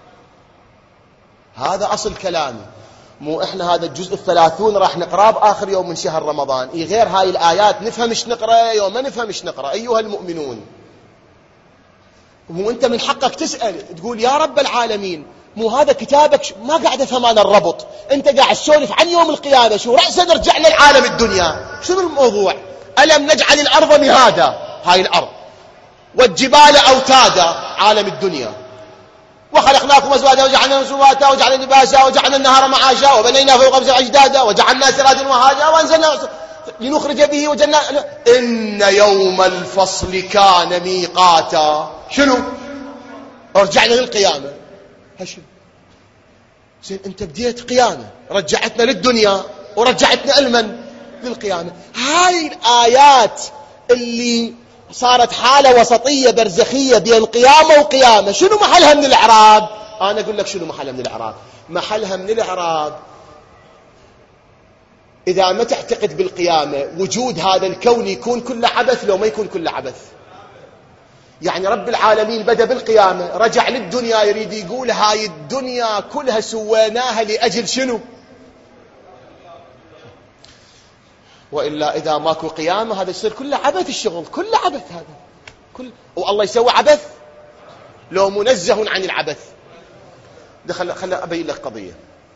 هذا أصل كلامي. مو إحنا هذا الجزء 30 راح نقرأ بآخر يوم من شهر رمضان. غير هاي الآيات نفهم إيش نقرأ، يوم ما نفهم إيش نقرأ. أيها المؤمنون، مو أنت من حقك تسأل تقول يا رب العالمين، مو هذا كتابك؟ ما قاعد أفهم أنا الربط. أنت قاعد تسولف عن يوم القيامة، شو رأسا نرجع للعالم الدنيا؟ شنو الموضوع؟ ألم نجعل الأرض مهادا، هاي الأرض، والجبال أوتادا، عالم الدنيا، وخلقناكم أزواجا وجعلنا سواتا وجعلنا لباسا وجعلنا النهار معاشا وبنينا فوقكم سبعا شدادا وجعلنا سراجا وهاجا وأنزلنا لنخرج به وجنة. إن يوم الفصل كان ميقاتا. شنو؟ رجعنا للقيامة. هشو زين، أنت بديت قيامة، رجعتنا للدنيا ورجعتنا علما للقيامة. هاي الآيات اللي صارت حالة وسطية برزخية بين قيامة وقيامة، شنو محلها من الإعراب؟ أنا أقول لك شنو محلها من الإعراب. محلها من الإعراب إذا ما تعتقد بالقيامة وجود هذا الكون يكون كله عبث لو ما يكون كله عبث. يعني رب العالمين بدأ بالقيامة، رجع للدنيا، يريد يقول هاي الدنيا كلها سويناها لأجل شنو؟ وإلا إذا ماكو قيامة هذا يصير كله عبث. الشغل كله عبث هذا كل. والله يسوي عبث لو منزه عن العبث. خل أبين لك قضية.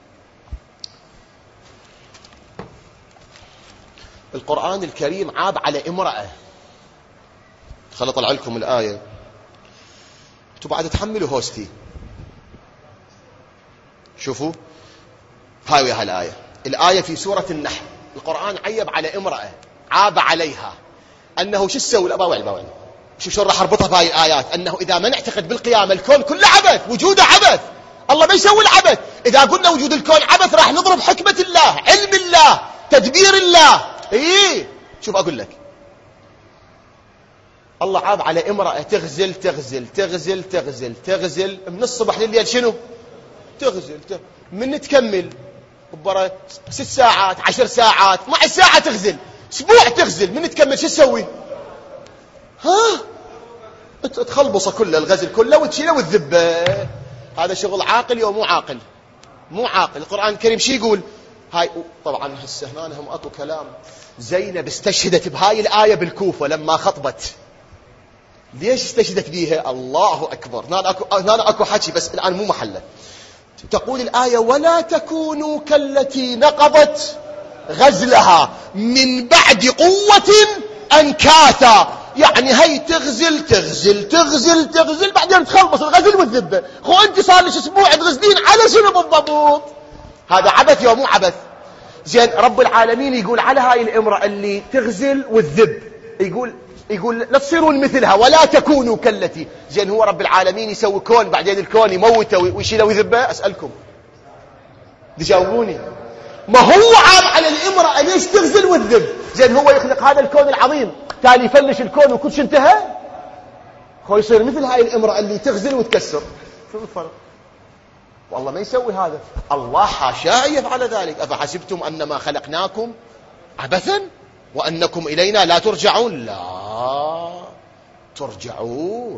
القرآن الكريم عاب على امرأة. خل أطلع لكم الآية، انتوا بعد تحملوا هوستي. شوفوا هاي ويا هالآية. الآية في سورة النحل. القرآن عيب على امرأة، عاب عليها أنه شو تسوي. باوعي شو راح أربطها بهاي الآيات. أنه إذا ما نعتقد بالقيامة الكون كله عبث، وجوده عبث، الله ما يسوي العبث. إذا قلنا وجود الكون عبث راح نضرب حكمة الله، علم الله، تدبير الله. شوف أقول لك، الله عاب على امرأة تغزل تغزل تغزل تغزل تغزل من الصبح لليل. شنو تغزل؟ من تكمل برا 6 ساعات 10 ساعات 12 ساعة تغزل، اسبوع تغزل، من تكمل شو تسوي؟ تخلبصه كله، الغزل كله وتشيله وتذبه. هذا شغل عاقل ومو عاقل؟ مو عاقل. القرآن الكريم شي يقول؟ هاي طبعا هسه هنا هم اكو كلام. زينب استشهدت بهاي الآية بالكوفة لما خطبت. ليش استشهدت بيها؟ الله أكبر. هنا أكو حكي بس الآن مو محله. تقول الآية ولا تكونوا كالتي نقضت غزلها من بعد قوة أنكاثا. يعني هي تغزل تغزل تغزل تغزل بعدين تخلص الغزل والذبة. أنت صار لك أسبوع تغزلين على شنو بالضبط؟ هذا عبث يا مو عبث؟ زين، رب العالمين يقول على هاي الامرأة اللي تغزل والذب، يقول لا تصيرون مثلها ولا تكونوا كالتي. زين، هو رب العالمين يسوي كون بعدين الكون يموته ويشيله ويذبه؟ أسألكم تجاوبوني. ما هو عاب على الامرأة ليش تغزل والذب؟ زين، هو يخلق هذا الكون العظيم، تالي يفلش الكون وكل شيء انتهى. هو يصير مثل هاي الامرأة اللي تغزل وتكسر. شو الفرق؟ والله ما يسوي هذا. الله حاشاه يفعل ذلك. أفحسبتم أنما خلقناكم عبثا وأنكم إلينا لا ترجعون. لا ترجعون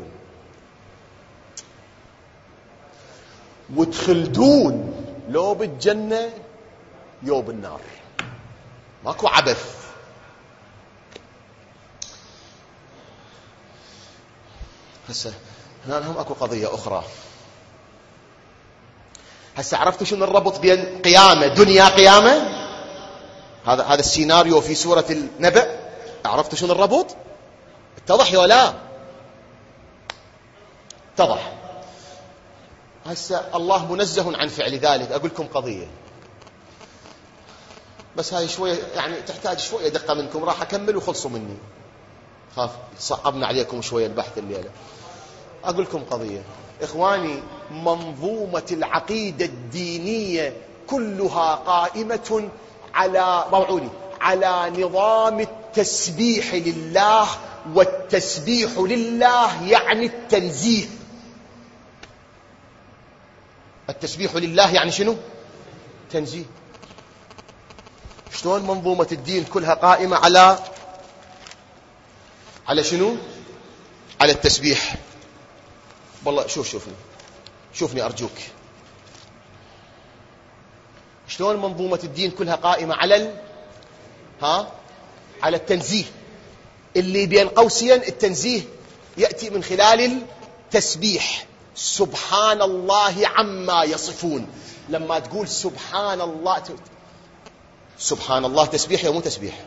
وتخلدون لو بالجنة يو بالنار. ماكو عبث. هسه هنا لهم اكو قضية اخرى. هسه عرفتوا شنو الربط بين قيامة دنيا قيامة؟ هذا السيناريو في سورة النبأ. عرفتوا شنو الربط؟ اتضح ولا اتضح؟ هسه الله منزه عن فعل ذلك. اقول لكم قضية بس هاي شوية يعني تحتاج شوية دقة منكم. راح اكمل وخلصوا مني. خاف صعبنا عليكم شوية البحث الليلة. أقول لكم قضية إخواني. منظومة العقيدة الدينية كلها قائمة على نظام التسبيح لله. والتسبيح لله يعني التنزيه. التسبيح لله يعني شنو؟ تنزيه. شلون منظومة الدين كلها قائمة على شنو؟ على التسبيح. والله شوفني أرجوك. شلون منظومة الدين كلها قائمة على التنزيه. اللي بين قوسين التنزيه يأتي من خلال التسبيح. سبحان الله عما يصفون. لما تقول سبحان الله تسبيح يا مو تسبيح؟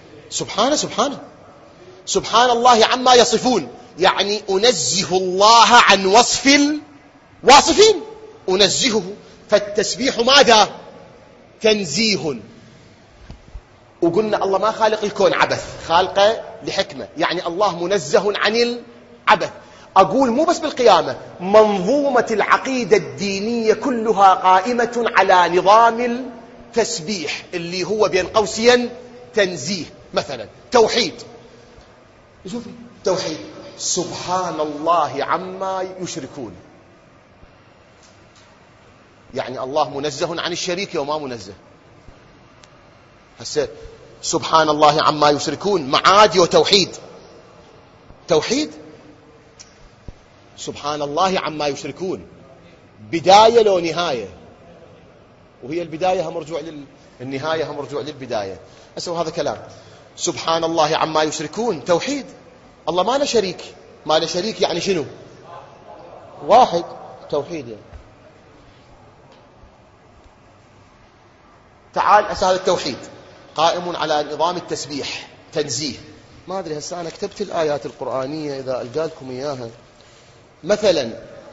سبحان الله عما يصفون يعني أنزه الله عن وصف الواصفين. أنزهه. فالتسبيح ماذا؟ تنزيه. وقلنا الله ما خالق الكون عبث. خالقه لحكمة. يعني الله منزه عن العبث. أقول مو بس بالقيامة. منظومة العقيدة الدينية كلها قائمة على نظام التسبيح اللي هو بين قوسين تنزيه. مثلا توحيد. شوفي توحيد. سبحان الله عما يشركون. يعني الله منزه عن الشريك وما منزه. هسه سبحان الله عما يشركون معاد وتوحيد. توحيد سبحان الله عما يشركون بداية لو نهاية. وهي البداية هم رجوع للنهاية هم رجوع للبداية. هسه هذا كلام. سبحان الله عما يشركون توحيد. الله ما له شريك يعني شنو؟ واحد. توحيد يعني. تعال هذا التوحيد قائم على نظام التسبيح تنزيه. ما أدري هسه أنا كتبت الآيات القرآنية إذا ألقى لكم إياها. مثلا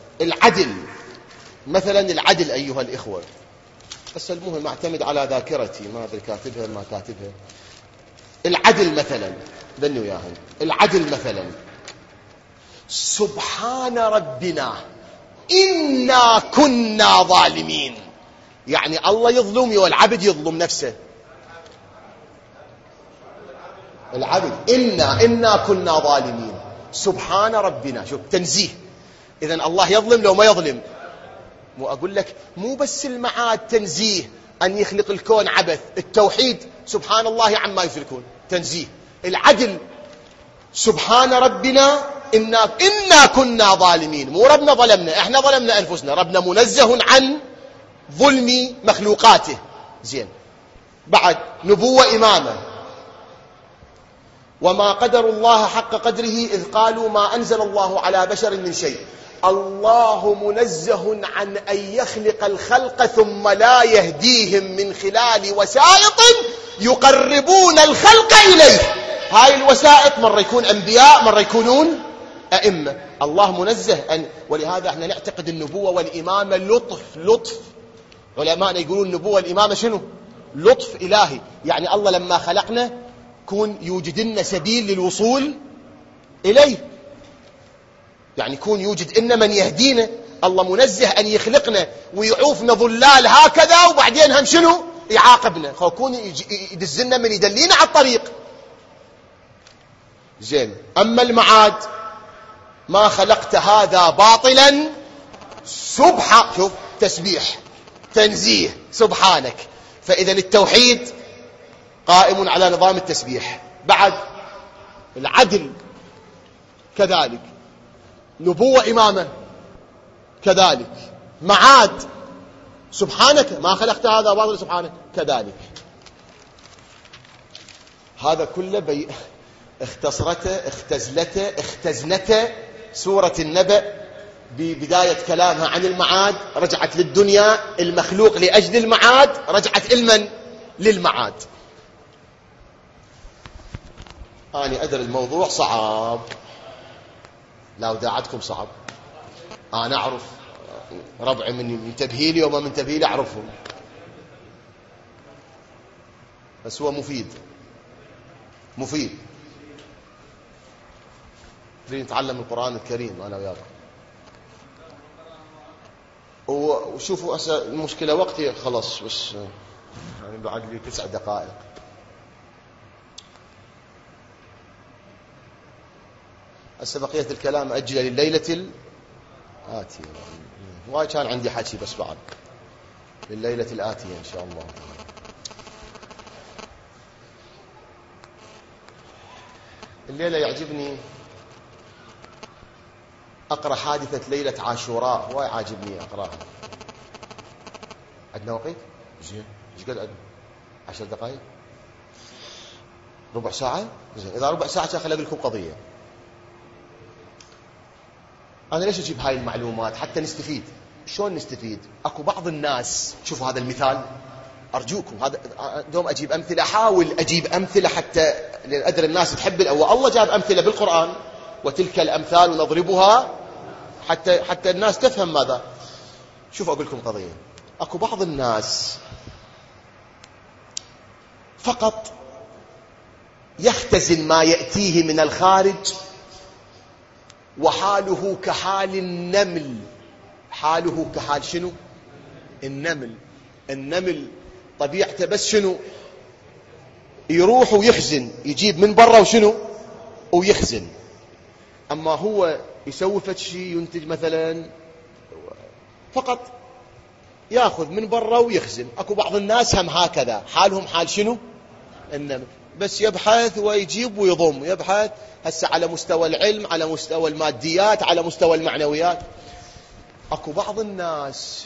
العدل أيها الإخوة. بس المهم أعتمد على ذاكرتي. ما أدري كاتبها ما كاتبها. العدل مثلا ذني وياها. العدل مثلا سبحان ربنا إنا كنا ظالمين. يعني الله يظلم والعبد يظلم نفسه. العبد إنا كنا ظالمين. سبحان ربنا. شوف تنزيه. إذن الله يظلم لو ما يظلم. مو أقول لك مو بس المعاد تنزيه أن يخلق الكون عبث. التوحيد سبحان الله عما يشركون تنزيه. العدل سبحان ربنا إنا كنا ظالمين. مو ربنا ظلمنا. احنا ظلمنا أنفسنا. ربنا منزه عن ظلم مخلوقاته. زين. بعد نبوة إمامة. وما قدر الله حق قدره إذ قالوا ما أنزل الله على بشر من شيء. الله منزه عن أن يخلق الخلق ثم لا يهديهم من خلال وسائط يقربون الخلق إليه. هاي الوسائط مرة يكون أنبياء مرة يكونون أئمة. الله منزه ولهذا احنا نعتقد النبوة والإمامة لطف. علماءنا يقولون النبوة والإمامة شنو؟ لطف إلهي. يعني الله لما خلقنا كون يوجد لنا سبيل للوصول إليه. يعني يكون يوجد لنا من يهدينا. الله منزه أن يخلقنا ويعوفنا ظلال هكذا وبعدين هم شنو؟ يعاقبنا. يكون يدزلنا من يدلينا على الطريق. زين. أما المعاد ما خلقت هذا باطلا شوف تسبيح تنزيه سبحانك. فإذا التوحيد قائم على نظام التسبيح. بعد العدل كذلك، نبوة إمامة كذلك، معاد سبحانك ما خلقت هذا باطلا سبحانك كذلك. هذا كله اختزنته سورة النبأ ببداية كلامها عن المعاد. رجعت للدنيا المخلوق لأجل المعاد، رجعت للمعاد. أنا أدري الموضوع صعب، لا وداعتكم صعب. أنا أعرف ربعي من تبهيلي وما من تبهيلي أعرفهم، بس هو مفيد. نتعلم القرآن الكريم أنا وياكم. وشوفوا المشكلة وقتي خلص، بس يعني بعد لي 9 دقائق. هسه بقية الكلام أجل لليلة الآتية. وايد كان عندي حكي، بس بعد لليلة الآتية إن شاء الله. الليلة يعجبني أقرأ حادثة ليلة عاشوراء، وايد عاجبني أقرأها. عندنا وقت؟ زين. ايش قد عندنا؟ 10 دقائق؟ ربع ساعة؟ زين. إذا ربع ساعة خليني أقول لكم قضية. أنا ليش أجيب هاي المعلومات؟ حتى نستفيد. شلون نستفيد؟ أكو بعض الناس، شوفوا هذا المثال أرجوكم، هذا دوم أجيب أمثلة، أحاول أجيب أمثلة حتى أدري الناس تحب الله جاب أمثلة بالقرآن، وتلك الأمثال نضربها حتى الناس تفهم ماذا. شوفوا أقول لكم قضية. أكو بعض الناس فقط يختزن ما يأتيه من الخارج، وحاله كحال النمل. حاله كحال شنو؟ النمل طبيعته بس شنو؟ يروح ويخزن، يجيب من برا وشنو؟ ويخزن. أما هو يسوي فد شيء، ينتج مثلا، فقط ياخذ من برا ويخزن. اكو بعض الناس هم هكذا، حالهم حال شنو؟ النمل، بس يبحث ويجيب ويضم، يبحث هسه على مستوى العلم، على مستوى الماديات، على مستوى المعنويات. اكو بعض الناس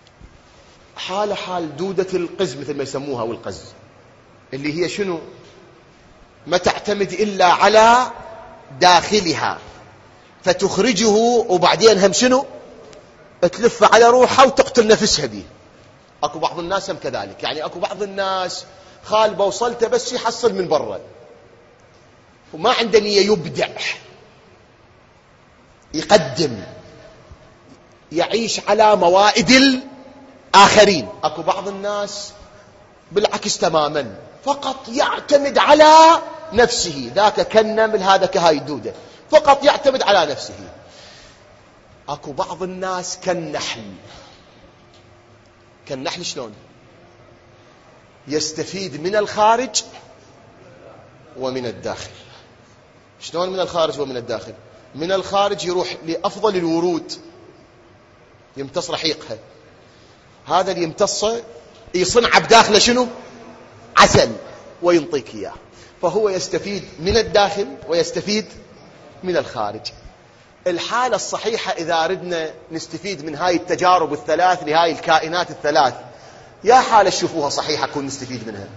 حال دودة القز مثل ما يسموها، والقز اللي هي شنو؟ ما تعتمد إلا على داخلها فتخرجه، وبعدين هم شنو؟ تلف على روحها وتقتل نفسها به. اكو بعض الناس هم كذلك. يعني اكو بعض الناس خالبه وصلته بس يحصل من برا، وما عنده نية يبدع يقدم، يعيش على موائد الآخرين. اكو بعض الناس بالعكس تماما، فقط يعتمد على نفسه، ذاك كالنمل هذا كهاي الدودة، فقط يعتمد على نفسه. اكو بعض الناس كالنحل شلون؟ يستفيد من الخارج ومن الداخل. شلون من الخارج ومن الداخل؟ من الخارج يروح لأفضل الورود يمتص رحيقها، هذا اللي يمتصه يصنع بداخله شنو؟ عسل، وينطيك إياه. فهو يستفيد من الداخل ويستفيد من الخارج. الحالة الصحيحة إذا أردنا نستفيد من هاي التجارب الثلاث لهاي الكائنات الثلاث، يا حالة تشوفوها صحيحة كون نستفيد منها؟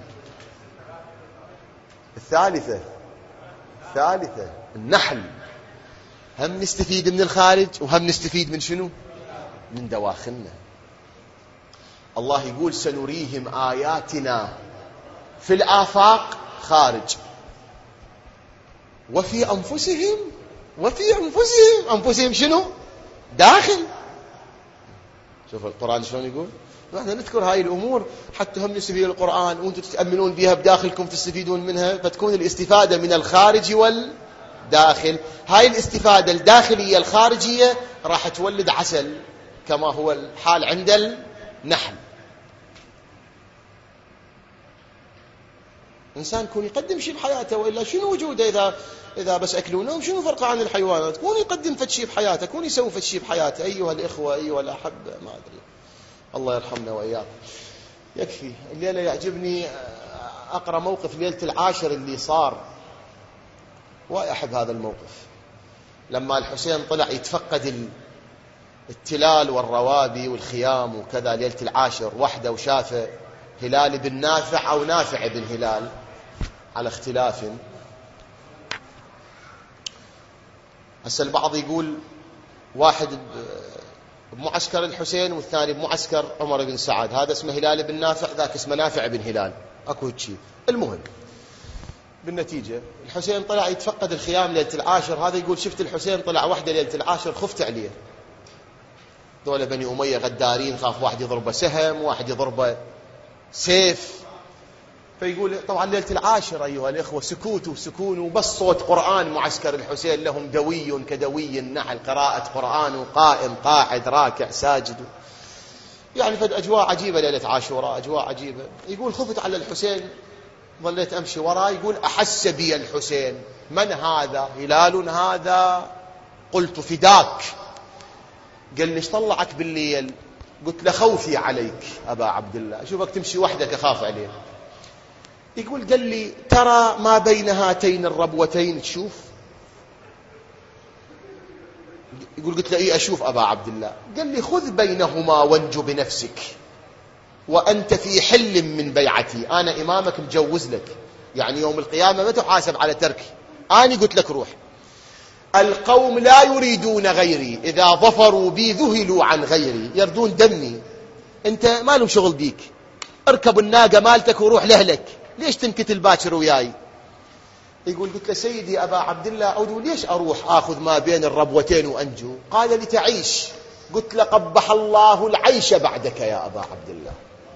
الثالثة النحل. هم نستفيد من الخارج وهم نستفيد من شنو؟ من دواخلنا. الله يقول سنريهم آياتنا في الآفاق خارج وفي أنفسهم. أنفسهم شنو؟ داخل. شوف القرآن شلون يقول. نحن نذكر هاي الأمور حتى هم نستفيد القرآن، وأنتم تتأملون بها بداخلكم تستفيدون منها، فتكون الاستفادة من الخارج والداخل. هاي الاستفادة الداخلية الخارجية راح تولد عسل كما هو الحال عند النحل. إنسان يكون يقدم شيء بحياته، وإلا شنو وجوده إذا بس أكلونه؟ شنو فرقه عن الحيوانات؟ كون يقدم فد شيء بحياته، كون يسوي فد شيء بحياته. أيها الإخوة أيها الأحبة، ما أدري، الله يرحمنا وإياكم. يكفي. الليلة يعجبني أقرأ موقف ليلة العاشر اللي صار، وأحب هذا الموقف. لما الحسين طلع يتفقد التلال والروابي والخيام وكذا ليلة العاشر وحده، وشافه هلال بن نافع أو نافع بن هلال على اختلاف. هسه البعض يقول واحد بمعسكر الحسين والثاني بمعسكر عمر بن سعد، هذا اسمه هلال بن نافع، ذاك اسمه نافع بن هلال، اكو هيك. المهم بالنتيجة الحسين طلع يتفقد الخيام ليلة العاشر، هذا يقول شفت الحسين طلع وحده ليلة العاشر خفت عليه. دولة بني أمية غدارين، خاف واحد يضربه سهم، واحد يضربه سيف. فيقول طبعا ليلة العاشر أيها الإخوة سكوت وسكون، وبس صوت قرآن. معسكر الحسين لهم دوي كدوي النحل، قراءة قرآن، وقائم قاعد راكع ساجد، يعني فد أجواء عجيبة ليلة عاشوراء، أجواء عجيبة. يقول خفت على الحسين، ظليت أمشي وراه. يقول أحس بي الحسين، من هذا؟ هلال هذا؟ قلت فداك. قال لي ايش طلعك بالليل؟ قلت له خوفي عليك أبا عبد الله، أشوفك تمشي وحدك أخاف عليك. يقول قال لي ترى ما بين هاتين الربوتين تشوف؟ يقول قلت له إيه أشوف أبا عبد الله. قال لي خذ بينهما وانجو بنفسك، وأنت في حل من بيعتي، أنا إمامك مجوز لك، يعني يوم القيامة ما تحاسب على تركي، أنا قلت لك روح. القوم لا يريدون غيري، إذا ظفروا بي ذهلوا عن غيري، يردون دمي، أنت ما لهم شغل بيك، اركب الناقة مالتك وروح لهلك، ليش تنكتل باكر وياي؟ يقول قلت له سيدي أبا عبد الله أعود، ليش أروح أخذ ما بين الربوتين وأنجو؟ قال لتعيش. قلت له قبح الله العيش بعدك يا أبا عبد الله.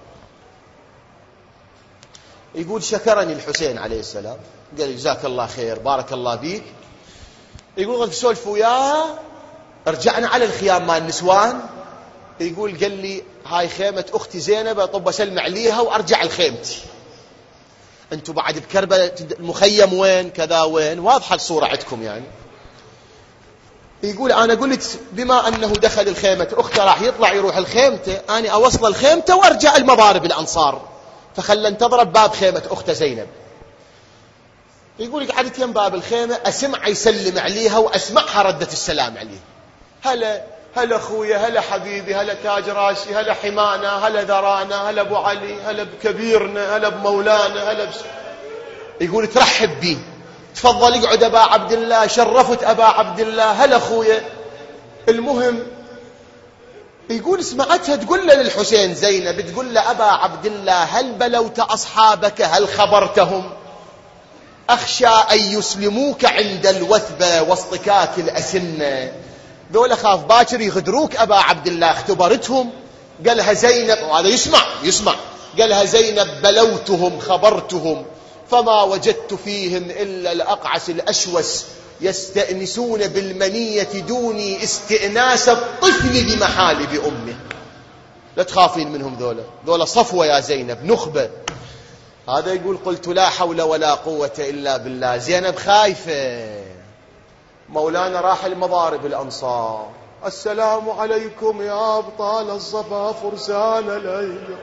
يقول شكرني الحسين عليه السلام، قال جزاك الله خير بارك الله بيك. يقول قلت سولف وياه، رجعنا على الخيام مال النسوان. يقول قال لي هاي خيمة أختي زينب، أطب أسلم عليها وأرجع لخيمتي، أنتوا بعد بكربلاء المخيم وين كذا وين، واضحة الصورة عندكم يعني. يقول أنا قلت بما أنه دخل الخيمة أخته راح يطلع يروح الخيمته، أنا أوصل الخيمته وأرجع المضارب الأنصار، فخلنا انتظر باب خيمة أخته زينب. يقول قعدت يم باب الخيمة أسمع يسلم عليها وأسمعها ردة السلام عليه، هلا أخويا، هلا حبيبي، هلا تاج راسي، هلا حمانا، هلا ذرانا، هلا أبو علي، هلا بكبيرنا، هلا بمولانا، هلا يقول ترحب بي، تفضل اقعد أبا عبد الله، شرفت أبا عبد الله، هلا أخويا. المهم يقول سمعتها تقول له للحسين زينب، تقول له أبا عبد الله هل بلوت أصحابك، هل خبرتهم؟ أخشى أن يسلموك عند الوثبة واصطكاك الأسنة، ذولا خاف باكر يغدروك أبا عبد الله، اختبرتهم؟ قالها زينب، وهذا يسمع، قالها زينب بلوتهم خبرتهم، فما وجدت فيهم إلا الأقعس الأشوس يستأنسون بالمنية دوني استئناس الطفل بمحالب أمه. لا تخافين منهم، ذولا صفوة يا زينب، نخبة. هذا يقول قلت لا حول ولا قوة إلا بالله. زينب خايفة، مولانا راح المضارب الأنصار، السلام عليكم يا أبطال الصفا فرسان الليل.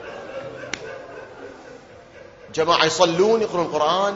جماعة يصلون يقرون القرآن،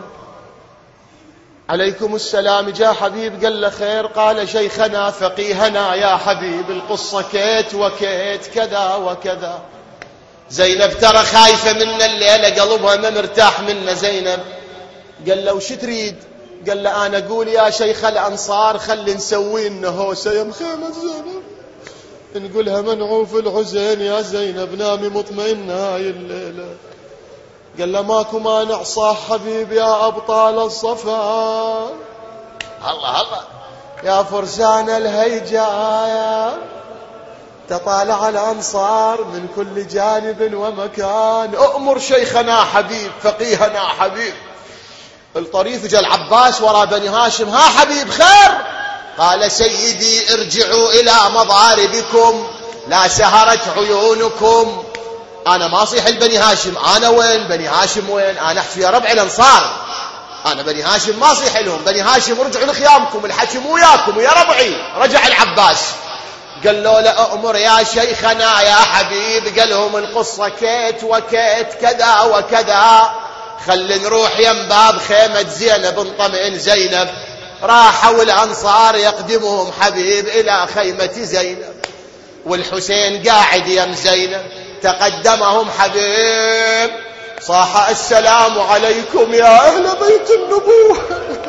عليكم السلام. جاء حبيب قال له خير، قال شيخنا فقيهنا يا حبيب، القصة كيت وكيت كذا وكذا. زينب ترى خايفة منا الليلة، قلبها ما مرتاح منا زينب. قال له وش تريد؟ قال له أنا أقول يا شيخ الأنصار خلي نسوي لنا هوسة يا مخيمة زينب، نقولها منعوف الحسين يا زينب، نامي مطمئنة هاي الليلة. قال له ماكو مانع صح حبيب يا أبطال الصفا، الله يا فرسان الهيجايا، تطالع الأنصار من كل جانب ومكان، أؤمر شيخنا حبيب فقيهنا حبيب. الطريف جاء العباس وراء بني هاشم، ها حبيب خير؟ قال سيدي ارجعوا إلى مضاربكم، لا سهرت عيونكم، أنا ما أصيح البني هاشم، أنا وين بني هاشم وين؟ أنا أحكي يا ربع الأنصار، أنا بني هاشم ما أصيح لهم، بني هاشم رجعوا لخيامكم، الحكي مو وياكم ويا ربعي. رجع العباس قال له لا أمر يا شيخنا يا حبيب، قال لهم القصة كيت وكيت كذا وكذا، خل نروح يم باب خيمة زينب نطمئن زينب. راحوا الأنصار يقدمهم حبيب إلى خيمة زينب، والحسين قاعد يم زينب، تقدمهم حبيب صاح السلام عليكم يا أهل بيت النبوة.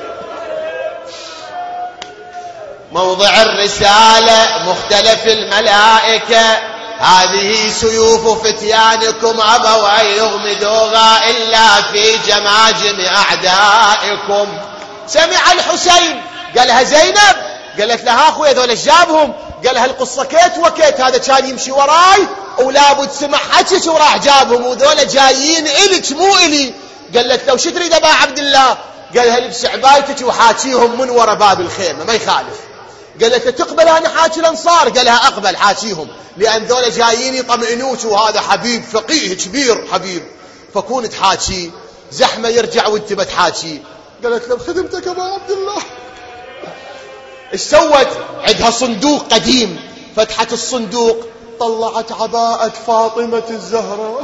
موضع الرسالة مختلف الملائكة، هذه سيوف فتيانكم أبوا أن يغمدوها إلا في جماجم أعدائكم. سمع الحسين قالها زينب، قالت لها أخوي هذول جابهم، قالها القصة كيت وكيت، هذا كان يمشي وراي ولابد سمع حكيك وراح جابهم، وذول جايين إلك مو إلي. قالت لو شو تريد أبا عبد الله؟ قالها لبس عبايتك وحاكيهم من ورا باب الخيمة ما يخالف. قالت تقبل أنا حاكي الأنصار؟ قالها أقبل حاكيهم، لأن ذول جايين يطمئنوك، وهذا حبيب فقيه كبير حبيب، فكون تحاكي زحمة يرجع وانت بتحاكي. قالت له خدمتك أبا عبد الله. ايش سوت؟ عندها صندوق قديم، فتحت الصندوق طلعت عباءة فاطمة الزهراء،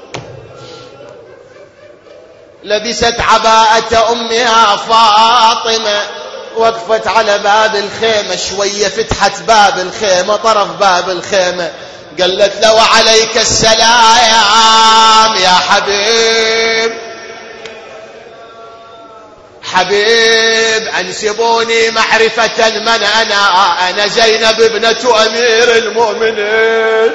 لبست عباءة أمها فاطمة، وقفت على باب الخيمة شوية، فتحت باب الخيمة طرف باب الخيمة، قالت له وعليك السلام يا حبيب، حبيب أنسبوني معرفة من أنا زينب ابنة أمير المؤمنين،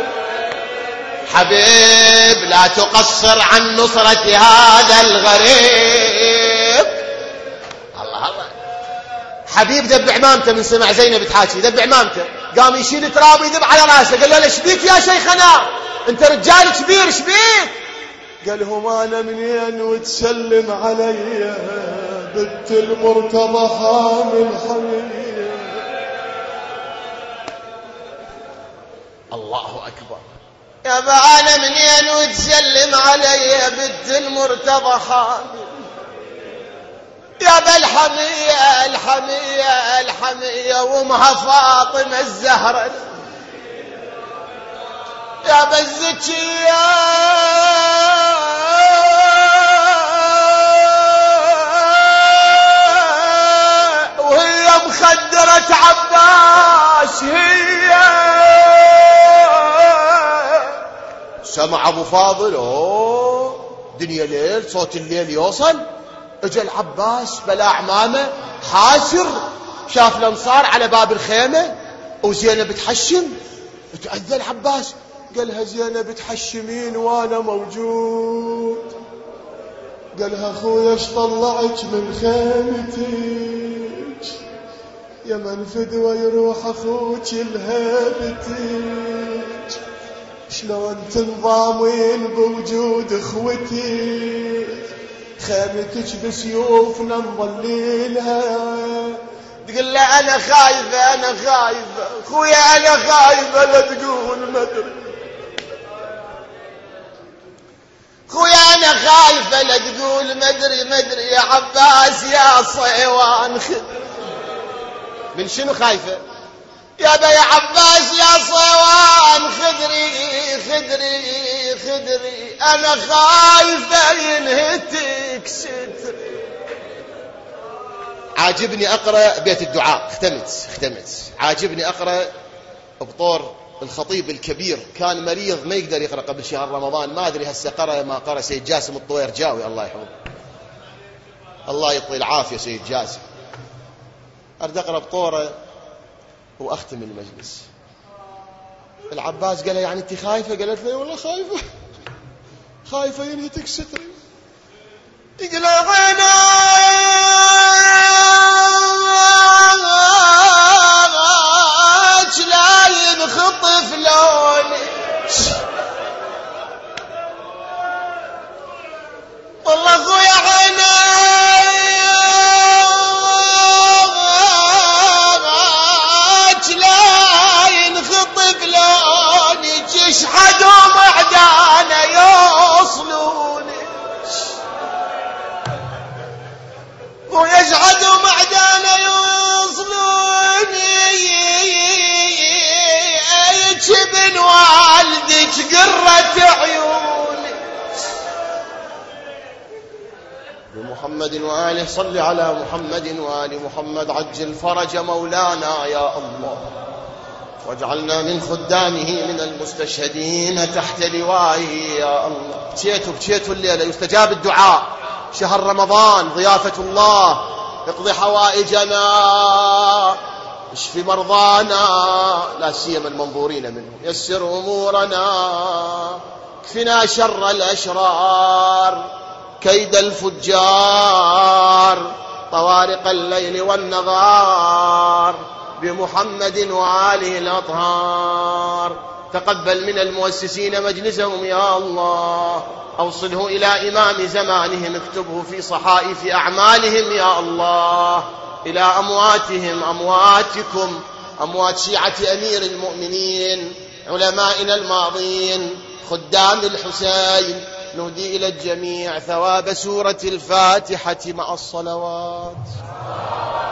حبيب لا تقصر عن نصرة هذا الغريب. الله الله. حبيب دب عمامته من سمع زينب تحاكي، دب عمامته قام يشيل تراب يدب على راسه، قال له ايش بيك يا شيخنا انت رجال كبير ايش بيك؟ قال لهم انا منين وتسلم علي بنت المرتضى حامل حمية. الله اكبر. يا با انا منين وتسلم علي بنت المرتضى حامل، يا با الحمية الحمية الحمية وامها فاطمة الزهراء، يا با الزكية وهي مخدرة عباس هي. سمع ابو فاضل دنيا ليل صوت الليل يوصل، اجى العباس بلا عمامه حاسر، شاف الانصار على باب الخيمه وزينب تحشم، تأذى العباس قالها زينب تحشمين وانا موجود، قالها اخويا ايش طلعك من خيمتك يا من فدوى يروح اخوك لهيبتك، شلون تنضامين بوجود اخوتك، خيمتك بسيوفنا نظللها. تقول له انا خايفه انا خايفه اخويا انا خايفه، لا تقول مدري خويا انا خايفه، لا تقول مدري يا عباس يا صيوان. من شنو خايفه؟ يا با يا عباس يا صيوان خدري انا خايفه ينهتك ستر. عاجبني اقرا بيت الدعاء، ختمت عاجبني اقرا بطور الخطيب الكبير، كان مريض ما يقدر يقرأ قبل شهر رمضان، ما أدري هسه قرأ ما قرأ سيد جاسم الطويرجاوي الله يحفظه، الله يطول العافية سيد جاسم. أرد أقرأ بطوره وأختم المجلس. العباس قال يعني أنت خايفة؟ قالت لي والله خايفة ينهتك ستري. يقول عينا لا ينخطف لوني، والله اخويا عيناك لا ينخطف لوني، تشحدوا معدانا محمد وآله. صل على محمد وآل محمد. عجل فرج مولانا يا الله، واجعلنا من خدامه من المستشهدين تحت لوائه يا الله. بكيتوا الليلة، يستجاب الدعاء. شهر رمضان ضيافة الله. اقضي حوائجنا، اشف مرضانا، لا سيما المنظورين منه. يسر أمورنا، اكفنا شر الأشرار، كيد الفجار، طوارق الليل والنهار، بمحمد وآله الأطهار. تقبل من المؤسسين مجلسهم يا الله، أوصله إلى إمام زمانهم، اكتبه في صحائف أعمالهم يا الله. إلى أمواتهم، أمواتكم، أموات شيعة أمير المؤمنين، علمائنا الماضين، خدام الحسين، نهدي إلى الجميع ثواب سورة الفاتحة مع الصلوات.